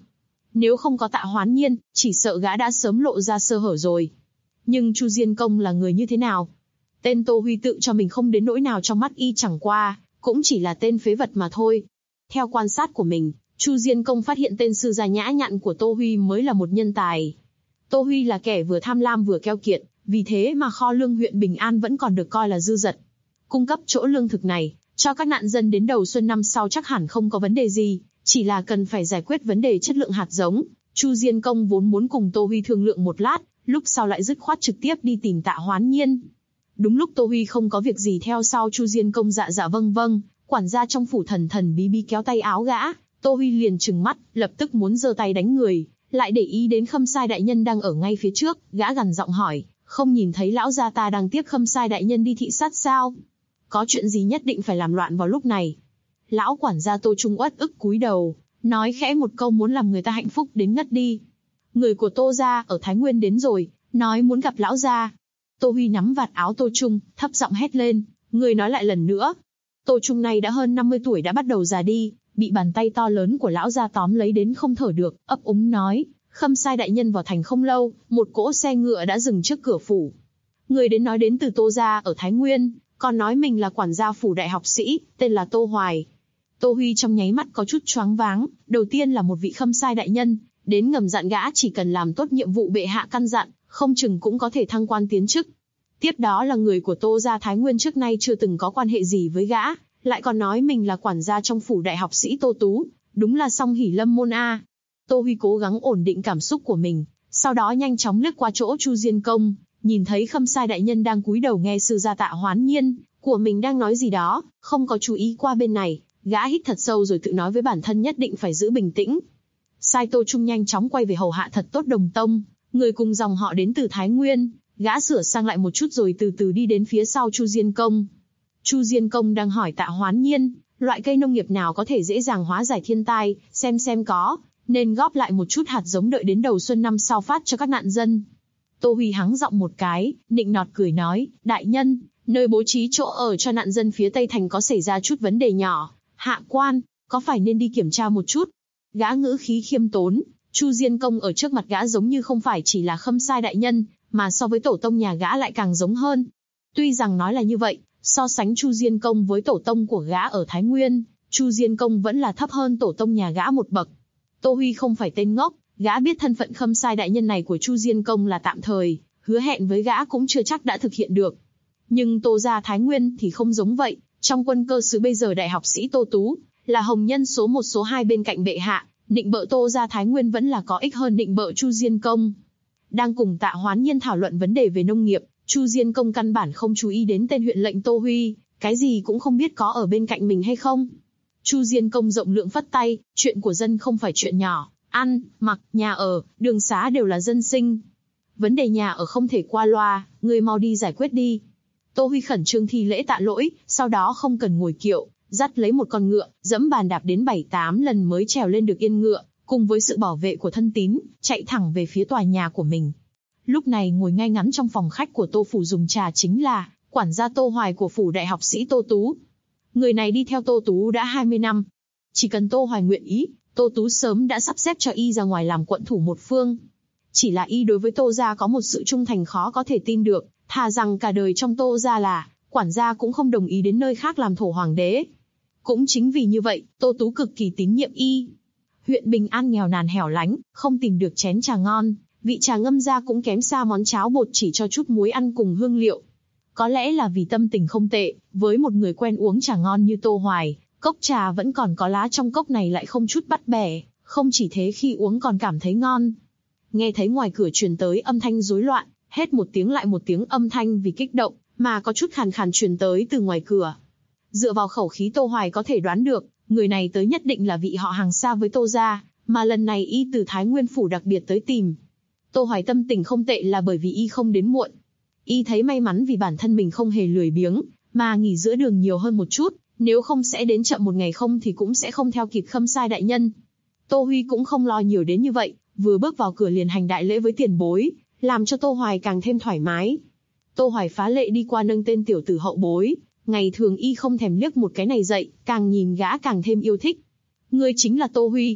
Speaker 2: Nếu không có Tạ Hoán Nhiên, chỉ sợ gã đã sớm lộ ra sơ hở rồi. Nhưng Chu Diên Công là người như thế nào? Tên Tô Huy tự cho mình không đến nỗi nào trong mắt y, chẳng qua cũng chỉ là tên phế vật mà thôi. Theo quan sát của mình, Chu Diên Công phát hiện tên sư gia nhã nhặn của Tô Huy mới là một nhân tài. Tô Huy là kẻ vừa tham lam vừa keo kiệt, vì thế mà kho lương huyện Bình An vẫn còn được coi là dư dật. Cung cấp chỗ lương thực này cho các nạn dân đến đầu xuân năm sau chắc hẳn không có vấn đề gì, chỉ là cần phải giải quyết vấn đề chất lượng hạt giống. Chu Diên Công vốn muốn cùng Tô Huy thương lượng một lát, lúc sau lại dứt khoát trực tiếp đi tìm Tạ Hoán Nhiên. Đúng lúc Tô Huy không có việc gì theo sau Chu Diên Công dạ dạ vâng vâng, quản gia trong phủ thần thần bí bí kéo tay áo gã, Tô Huy liền trừng mắt, lập tức muốn giơ tay đánh người, lại để ý đến Khâm Sai đại nhân đang ở ngay phía trước, gã gằn giọng hỏi, không nhìn thấy lão gia ta đang tiếp Khâm Sai đại nhân đi thị sát sao? Có chuyện gì nhất định phải làm loạn vào lúc này? Lão quản gia Tô Trung uất ức cúi đầu, nói khẽ một câu muốn làm người ta hạnh phúc đến ngất đi. Người của Tô gia ở Thái Nguyên đến rồi, nói muốn gặp lão gia. Tô Huy nắm vạt áo Tô Trung, thấp giọng hét lên, người nói lại lần nữa. Tô Trung này đã hơn 50 tuổi đã bắt đầu già đi, bị bàn tay to lớn của lão gia tóm lấy đến không thở được, ấp úng nói, Khâm Sai đại nhân vào thành không lâu, một cỗ xe ngựa đã dừng trước cửa phủ. Người đến nói đến từ Tô gia ở Thái Nguyên, còn nói mình là quản gia phủ đại học sĩ, tên là Tô Hoài. Tô Huy trong nháy mắt có chút choáng váng, đầu tiên là một vị Khâm Sai đại nhân, đến ngầm dặn gã chỉ cần làm tốt nhiệm vụ bệ hạ căn dặn, không chừng cũng có thể thăng quan tiến chức. Tiếp đó là người của Tô gia Thái Nguyên trước nay chưa từng có quan hệ gì với gã, lại còn nói mình là quản gia trong phủ đại học sĩ Tô Tú, đúng là song hỷ lâm môn a. Tô Huy cố gắng ổn định cảm xúc của mình, sau đó nhanh chóng lướt qua chỗ Chu Diên Công, nhìn thấy Khâm Sai đại nhân đang cúi đầu nghe sư gia Tạ Hoán Nhiên của mình đang nói gì đó, không có chú ý qua bên này, gã hít thật sâu rồi tự nói với bản thân nhất định phải giữ bình tĩnh. Sai Tô Trung nhanh chóng quay về hầu hạ thật tốt Đồng Tông, người cùng dòng họ đến từ Thái Nguyên, gã sửa sang lại một chút rồi từ từ đi đến phía sau Chu Diên Công. Chu Diên Công đang hỏi Tạ Hoán Nhiên, loại cây nông nghiệp nào có thể dễ dàng hóa giải thiên tai, xem có nên góp lại một chút hạt giống đợi đến đầu xuân năm sau phát cho các nạn dân. Tô Huy hắng giọng một cái, nịnh nọt cười nói, đại nhân, nơi bố trí chỗ ở cho nạn dân phía Tây Thành có xảy ra chút vấn đề nhỏ, hạ quan, có phải nên đi kiểm tra một chút? Gã ngữ khí khiêm tốn, Chu Diên Công ở trước mặt gã giống như không phải chỉ là Khâm Sai đại nhân, mà so với tổ tông nhà gã lại càng giống hơn. Tuy rằng nói là như vậy, so sánh Chu Diên Công với tổ tông của gã ở Thái Nguyên, Chu Diên Công vẫn là thấp hơn tổ tông nhà gã một bậc. Tô Huy không phải tên ngốc, gã biết thân phận Khâm Sai đại nhân này của Chu Diên Công là tạm thời, hứa hẹn với gã cũng chưa chắc đã thực hiện được. Nhưng Tô gia Thái Nguyên thì không giống vậy, trong quân cơ sứ bây giờ đại học sĩ Tô Tú là hồng nhân số 1 số 2 bên cạnh bệ hạ, nịnh bợ Tô gia Thái Nguyên vẫn là có ích hơn nịnh bợ Chu Diên Công. Đang cùng Tạ Hoán Nhiên thảo luận vấn đề về nông nghiệp, Chu Diên Công căn bản không chú ý đến tên huyện lệnh Tô Huy, cái gì cũng không biết có ở bên cạnh mình hay không. Chu Diên Công rộng lượng phất tay, chuyện của dân không phải chuyện nhỏ, ăn, mặc, nhà ở, đường xá đều là dân sinh. Vấn đề nhà ở không thể qua loa, ngươi mau đi giải quyết đi. Tô Huy khẩn trương thi lễ tạ lỗi, sau đó không cần ngồi kiệu, dắt lấy một con ngựa, dẫm bàn đạp đến 7-8 lần mới trèo lên được yên ngựa, cùng với sự bảo vệ của thân tín, chạy thẳng về phía tòa nhà của mình. Lúc này ngồi ngay ngắn trong phòng khách của Tô phủ dùng trà chính là quản gia Tô Hoài của phủ đại học sĩ Tô Tú. Người này đi theo Tô Tú đã 20 năm. Chỉ cần Tô Hoài nguyện ý, Tô Tú sớm đã sắp xếp cho y ra ngoài làm quận thủ một phương. Chỉ là y đối với Tô gia có một sự trung thành khó có thể tin được, thà rằng cả đời trong Tô gia là quản gia cũng không đồng ý đến nơi khác làm thổ hoàng đế. Cũng chính vì như vậy, Tô Tú cực kỳ tín nhiệm y. Huyện Bình An nghèo nàn hẻo lánh, không tìm được chén trà ngon, vị trà ngâm ra cũng kém xa món cháo bột chỉ cho chút muối ăn cùng hương liệu. Có lẽ là vì tâm tình không tệ, với một người quen uống trà ngon như Tô Hoài, cốc trà vẫn còn có lá trong cốc này lại không chút bắt bẻ, không chỉ thế khi uống còn cảm thấy ngon. Nghe thấy ngoài cửa truyền tới âm thanh rối loạn, hết một tiếng lại một tiếng âm thanh vì kích động, mà có chút khàn khàn truyền tới từ ngoài cửa. Dựa vào khẩu khí Tô Hoài có thể đoán được, người này tới nhất định là vị họ hàng xa với Tô gia, mà lần này y từ Thái Nguyên phủ đặc biệt tới tìm. Tô Hoài tâm tình không tệ là bởi vì y không đến muộn. Y thấy may mắn vì bản thân mình không hề lười biếng, mà nghỉ giữa đường nhiều hơn một chút, nếu không sẽ đến chậm một ngày không thì cũng sẽ không theo kịp Khâm Sai đại nhân. Tô Huy cũng không lo nhiều đến như vậy, vừa bước vào cửa liền hành đại lễ với tiền bối, làm cho Tô Hoài càng thêm thoải mái. Tô Hoài phá lệ đi qua nâng tên tiểu tử hậu bối, ngày thường y không thèm liếc một cái này dậy, càng nhìn gã càng thêm yêu thích. Ngươi chính là Tô Huy.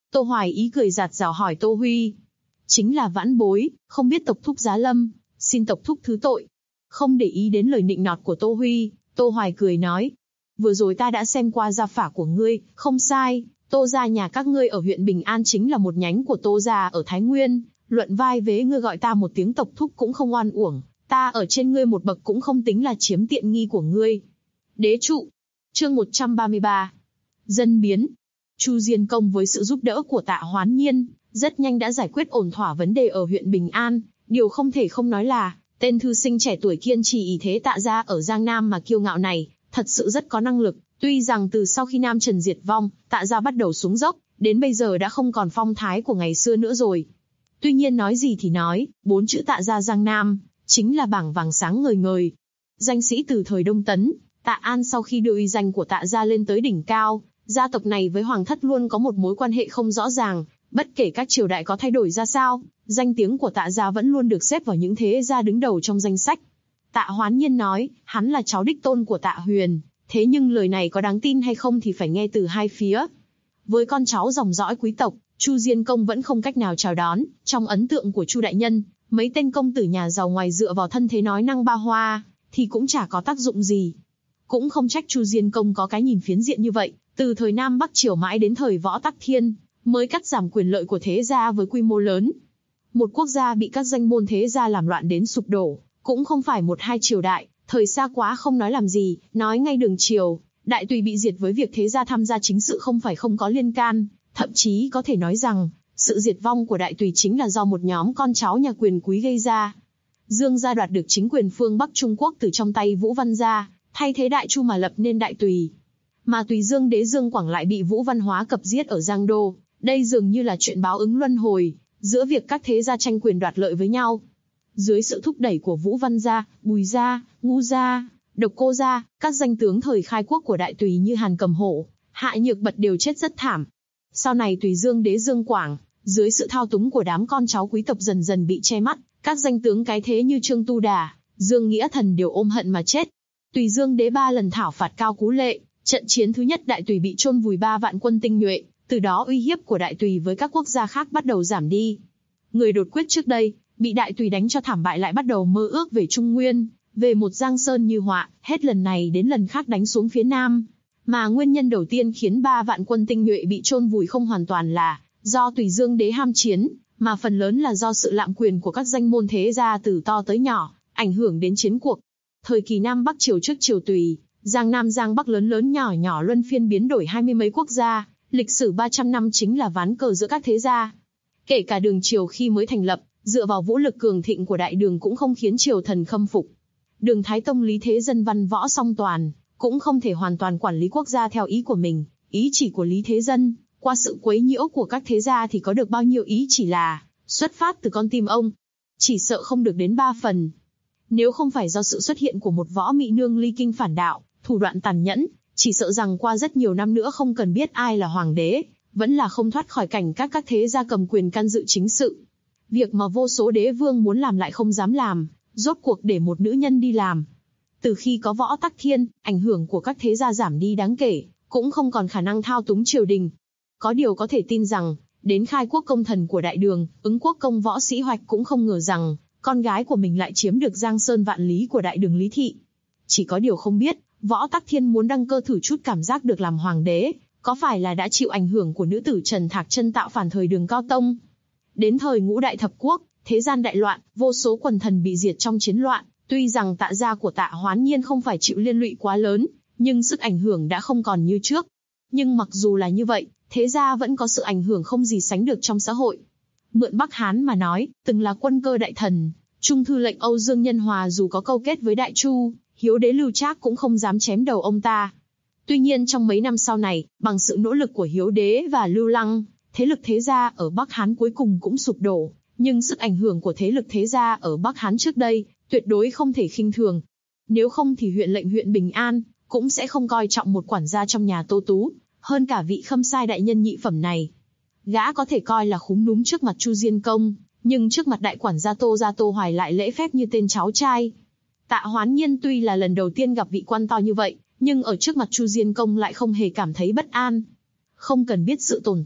Speaker 2: Tô Hoài ý cười giạt rào hỏi Tô Huy. Chính là vãn bối, không biết tộc thúc giá lâm, xin tộc thúc thứ tội. Không để ý đến lời nịnh nọt của Tô Huy, Tô Hoài cười nói. Vừa rồi ta đã xem qua gia phả của ngươi, không sai, Tô gia nhà các ngươi ở huyện Bình An chính là một nhánh của Tô gia ở Thái Nguyên, luận vai vế ngươi gọi ta một tiếng tộc thúc cũng không oan uổng, ta ở trên ngươi một bậc cũng không tính là chiếm tiện nghi của ngươi. Đế trụ. Chương 133. Dân biến. Chu Diên Công với sự giúp đỡ của Tạ Hoán Nhiên, rất nhanh đã giải quyết ổn thỏa vấn đề ở huyện Bình An. Điều không thể không nói là, tên thư sinh trẻ tuổi kiên trì ý thế Tạ gia ở Giang Nam mà kiêu ngạo này, thật sự rất có năng lực. Tuy rằng từ sau khi Nam Trần diệt vong, Tạ gia bắt đầu xuống dốc, đến bây giờ đã không còn phong thái của ngày xưa nữa rồi. Tuy nhiên nói gì thì nói, 4 chữ Tạ gia Giang Nam, chính là bảng vàng sáng ngời ngời. Danh sĩ từ thời Đông Tấn, Tạ An sau khi đưa uy danh của Tạ gia lên tới đỉnh cao, gia tộc này với hoàng thất luôn có một mối quan hệ không rõ ràng, bất kể các triều đại có thay đổi ra sao, danh tiếng của Tạ gia vẫn luôn được xếp vào những thế gia đứng đầu trong danh sách. Tạ Hoán Nhiên nói, hắn là cháu đích tôn của Tạ Huyền, thế nhưng lời này có đáng tin hay không thì phải nghe từ hai phía. Với con cháu dòng dõi quý tộc, Chu Diên Công vẫn không cách nào chào đón. Trong ấn tượng của Chu đại nhân, mấy tên công tử nhà giàu ngoài dựa vào thân thế nói năng ba hoa, thì cũng chả có tác dụng gì. Cũng không trách Chu Diên Công có cái nhìn phiến diện như vậy. Từ thời Nam Bắc Triều mãi đến thời Võ Tắc Thiên, mới cắt giảm quyền lợi của thế gia với quy mô lớn. Một quốc gia bị các danh môn thế gia làm loạn đến sụp đổ, cũng không phải một hai triều đại. Thời xa quá không nói làm gì, nói ngay đường triều, đại tùy bị diệt với việc thế gia tham gia chính sự không phải không có liên can, thậm chí có thể nói rằng, sự diệt vong của đại tùy chính là do một nhóm con cháu nhà quyền quý gây ra. Dương gia đoạt được chính quyền phương Bắc Trung Quốc từ trong tay Vũ Văn gia, thay thế Đại Chu mà lập nên Đại Tùy. Mà Tùy Dương đế Dương Quảng lại bị Vũ Văn Hóa cập giết ở Giang Đô, đây dường như là chuyện báo ứng luân hồi, giữa việc các thế gia tranh quyền đoạt lợi với nhau. Dưới sự thúc đẩy của Vũ Văn gia, Bùi gia, Ngũ gia, Độc Cô gia, các danh tướng thời khai quốc của Đại Tùy như Hàn Cầm Hổ, Hạ Nhược Bật đều chết rất thảm. Sau này Tùy Dương đế Dương Quảng, dưới sự thao túng của đám con cháu quý tộc dần dần bị che mắt, các danh tướng cái thế như Trương Tu Đà, Dương Nghĩa Thần đều ôm hận mà chết. Tùy Dương đế 3 lần thảo phạt Cao Cú Lệ, trận chiến thứ nhất Đại Tùy bị chôn vùi 3 vạn quân tinh nhuệ, từ đó uy hiếp của Đại Tùy với các quốc gia khác bắt đầu giảm đi. Người đột quyết trước đây, bị Đại Tùy đánh cho thảm bại lại bắt đầu mơ ước về Trung Nguyên, về một Giang Sơn như họa, hết lần này đến lần khác đánh xuống phía Nam. Mà nguyên nhân đầu tiên khiến 3 vạn quân tinh nhuệ bị chôn vùi không hoàn toàn là do Tùy Dương đế ham chiến, mà phần lớn là do sự lạm quyền của các danh môn thế gia từ to tới nhỏ, ảnh hưởng đến chiến cuộc. Thời kỳ Nam Bắc Triều trước Triều Tùy, Giang Nam Giang Bắc lớn lớn nhỏ nhỏ luân phiên biến đổi 20 mấy quốc gia, lịch sử 300 năm chính là ván cờ giữa các thế gia. Kể cả Đường Triều khi mới thành lập, dựa vào vũ lực cường thịnh của Đại Đường cũng không khiến triều thần khâm phục. Đường Thái Tông lý thế dân văn võ song toàn, cũng không thể hoàn toàn quản lý quốc gia theo ý của mình. Ý chỉ của lý thế dân, qua sự quấy nhiễu của các thế gia thì có được bao nhiêu ý chỉ là xuất phát từ con tim ông, chỉ sợ không được đến 3 phần. Nếu không phải do sự xuất hiện của một võ mỹ nương ly kinh phản đạo, thủ đoạn tàn nhẫn, chỉ sợ rằng qua rất nhiều năm nữa không cần biết ai là hoàng đế, vẫn là không thoát khỏi cảnh các thế gia cầm quyền can dự chính sự. Việc mà vô số đế vương muốn làm lại không dám làm, rốt cuộc để một nữ nhân đi làm. Từ khi có Võ Tắc Thiên, ảnh hưởng của các thế gia giảm đi đáng kể, cũng không còn khả năng thao túng triều đình. Có điều có thể tin rằng, đến khai quốc công thần của Đại Đường, Ứng Quốc công Võ Sĩ Hoạch cũng không ngờ rằng, con gái của mình lại chiếm được Giang Sơn vạn lý của Đại Đường Lý Thị. Chỉ có điều không biết, Võ Tắc Thiên muốn đăng cơ thử chút cảm giác được làm hoàng đế, có phải là đã chịu ảnh hưởng của nữ tử Trần Thạc Chân tạo phản thời Đường Cao Tông. Đến thời Ngũ Đại Thập Quốc, thế gian đại loạn, vô số quần thần bị diệt trong chiến loạn. Tuy rằng Tạ gia của Tạ Hoán Nhiên không phải chịu liên lụy quá lớn, nhưng sức ảnh hưởng đã không còn như trước. Nhưng mặc dù là như vậy, thế gia vẫn có sự ảnh hưởng không gì sánh được trong xã hội. Mượn Bắc Hán mà nói, từng là quân cơ đại thần, Trung thư lệnh Âu Dương Nhân Hòa dù có câu kết với Đại Chu, Hiếu đế Lưu Trác cũng không dám chém đầu ông ta. Tuy nhiên trong mấy năm sau này, bằng sự nỗ lực của Hiếu đế và Lưu Lăng, thế lực thế gia ở Bắc Hán cuối cùng cũng sụp đổ. Nhưng sức ảnh hưởng của thế lực thế gia ở Bắc Hán trước đây, tuyệt đối không thể khinh thường. Nếu không thì huyện Bình An cũng sẽ không coi trọng một quản gia trong nhà Tô Tú, hơn cả vị khâm sai đại nhân nhị phẩm này. Gã có thể coi là khúm núm trước mặt Chu Diên Công, nhưng trước mặt đại quản gia Tô gia Tô Hoài lại lễ phép như tên cháu trai. Tạ Hoán Nhiên tuy là lần đầu tiên gặp vị quan to như vậy, nhưng ở trước mặt Chu Diên Công lại không hề cảm thấy bất an. Không cần biết sự tồn tại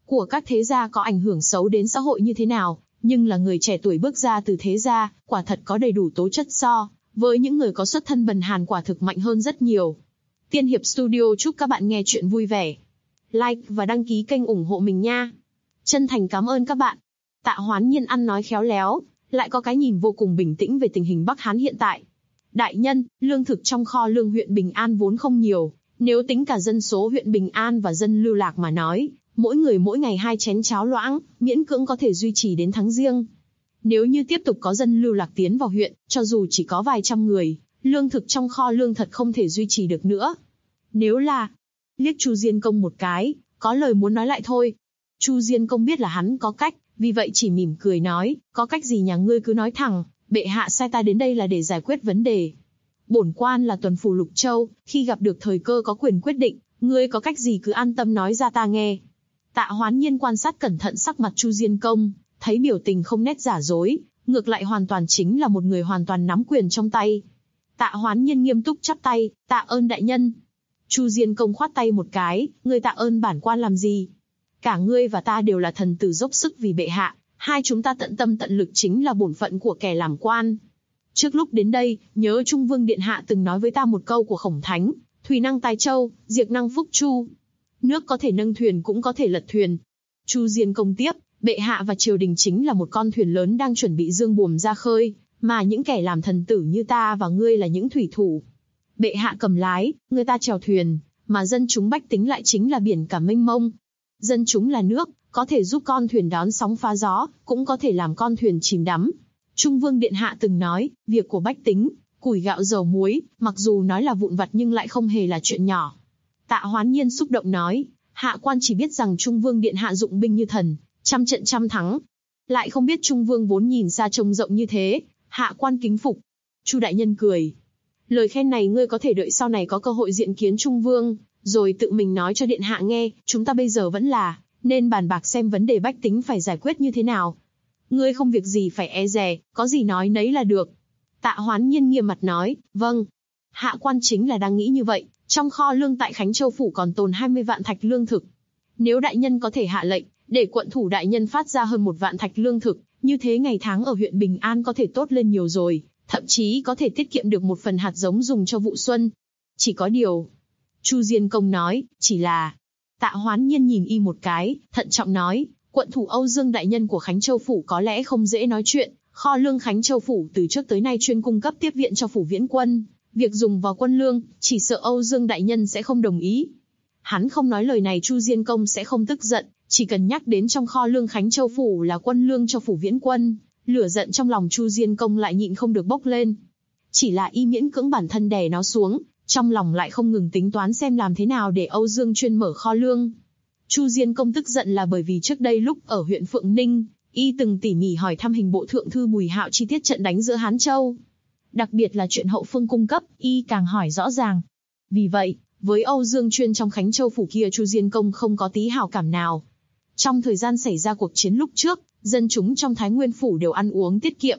Speaker 2: của các thế gia có ảnh hưởng xấu đến xã hội như thế nào, nhưng là người trẻ tuổi bước ra từ thế gia, quả thật có đầy đủ tố chất so với những người có xuất thân bần hàn, quả thực mạnh hơn rất nhiều. Tiên Hiệp Studio chúc các bạn nghe chuyện vui vẻ. Like và đăng ký kênh ủng hộ mình nha. Chân thành cảm ơn các bạn. Tạ Hoán Nhiên ăn nói khéo léo, lại có cái nhìn vô cùng bình tĩnh về tình hình Bắc Hán hiện tại. Đại nhân, lương thực trong kho lương huyện Bình An vốn không nhiều, nếu tính cả dân số huyện Bình An và dân lưu lạc mà nói, mỗi người mỗi ngày 2 chén cháo loãng, miễn cưỡng có thể duy trì đến tháng Giêng. Nếu như tiếp tục có dân lưu lạc tiến vào huyện, cho dù chỉ có vài trăm người, lương thực trong kho lương thật không thể duy trì được nữa. Nếu là... Liếc Chu Diên Công một cái, có lời muốn nói lại thôi. Chu Diên Công biết là hắn có cách, vì vậy chỉ mỉm cười nói, có cách gì nhà ngươi cứ nói thẳng, bệ hạ sai ta đến đây là để giải quyết vấn đề. Bổn quan là tuần phủ Lục Châu, khi gặp được thời cơ có quyền quyết định, ngươi có cách gì cứ an tâm nói ra ta nghe. Tạ Hoán Nhiên quan sát cẩn thận sắc mặt Chu Diên Công, thấy biểu tình không nét giả dối, ngược lại hoàn toàn chính là một người hoàn toàn nắm quyền trong tay. Tạ Hoán Nhiên nghiêm túc chắp tay, tạ ơn đại nhân. Chu Diên Công khoát tay một cái, ngươi tạ ơn bản quan làm gì? Cả ngươi và ta đều là thần tử dốc sức vì bệ hạ, hai chúng ta tận tâm tận lực chính là bổn phận của kẻ làm quan. Trước lúc đến đây, nhớ Trung Vương Điện Hạ từng nói với ta một câu của Khổng Thánh, thủy năng tái châu, diệt năng phúc chu. Nước có thể nâng thuyền cũng có thể lật thuyền. Chu Diên Công tiếp, bệ hạ và triều đình chính là một con thuyền lớn đang chuẩn bị dương buồm ra khơi, mà những kẻ làm thần tử như ta và ngươi là những thủy thủ. Bệ hạ cầm lái, người ta chèo thuyền, mà dân chúng bách tính lại chính là biển cả mênh mông. Dân chúng là nước, có thể giúp con thuyền đón sóng phá gió, cũng có thể làm con thuyền chìm đắm. Trung Vương Điện Hạ từng nói, việc của bách tính, củi gạo dầu muối, mặc dù nói là vụn vặt nhưng lại không hề là chuyện nhỏ. Tạ Hoán Nhiên xúc động nói, hạ quan chỉ biết rằng Trung Vương Điện Hạ dụng binh như thần, trăm trận trăm thắng. Lại không biết Trung Vương vốn nhìn xa trông rộng như thế, hạ quan kính phục. Chu đại nhân cười. Lời khen này ngươi có thể đợi sau này có cơ hội diện kiến Trung Vương, rồi tự mình nói cho Điện Hạ nghe, chúng ta bây giờ vẫn là, nên bàn bạc xem vấn đề bách tính phải giải quyết như thế nào. Ngươi không việc gì phải e dè, có gì nói nấy là được. Tạ Hoán Nhiên nghiêm mặt nói, vâng. Hạ quan chính là đang nghĩ như vậy, trong kho lương tại Khánh Châu Phủ còn tồn 20 vạn thạch lương thực. Nếu đại nhân có thể hạ lệnh, để quận thủ đại nhân phát ra hơn 1 vạn thạch lương thực, như thế ngày tháng ở huyện Bình An có thể tốt lên nhiều rồi, thậm chí có thể tiết kiệm được một phần hạt giống dùng cho vụ xuân. Chỉ có điều... Chu Diên Công nói, chỉ là... Tạ Hoán Nhiên nhìn y một cái, thận trọng nói, quận thủ Âu Dương đại nhân của Khánh Châu Phủ có lẽ không dễ nói chuyện, kho lương Khánh Châu Phủ từ trước tới nay chuyên cung cấp tiếp viện cho Phủ Viễn Quân, việc dùng vào quân lương, chỉ sợ Âu Dương đại nhân sẽ không đồng ý. Hắn không nói lời này Chu Diên Công sẽ không tức giận, chỉ cần nhắc đến trong kho lương Khánh Châu Phủ là quân lương cho Phủ Viễn Quân, lửa giận trong lòng Chu Diên Công lại nhịn không được bốc lên. Chỉ là y miễn cưỡng bản thân đè nó xuống, trong lòng lại không ngừng tính toán xem làm thế nào để Âu Dương chuyên mở kho lương. Chu Diên Công tức giận là bởi vì trước đây lúc ở huyện Phượng Ninh, y từng tỉ mỉ hỏi thăm hình bộ thượng thư Bùi Hạo chi tiết trận đánh giữa Hán Châu. Đặc biệt là chuyện hậu phương cung cấp, y càng hỏi rõ ràng. Vì vậy, với Âu Dương chuyên trong Khánh Châu Phủ kia Chu Diên Công không có tí hảo cảm nào. Trong thời gian xảy ra cuộc chiến lúc trước, dân chúng trong Thái Nguyên Phủ đều ăn uống tiết kiệm.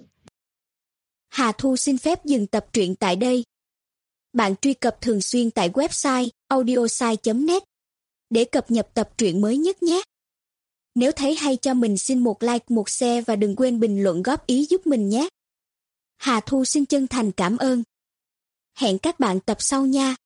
Speaker 3: Hà Thu xin phép dừng tập truyện tại đây. Bạn truy cập thường xuyên tại website audiosai.net để cập nhật tập truyện mới nhất nhé. Nếu thấy hay cho mình xin một like, một share và đừng quên bình luận góp ý giúp mình nhé. Hà Thu xin chân thành cảm ơn. Hẹn các bạn tập sau nha.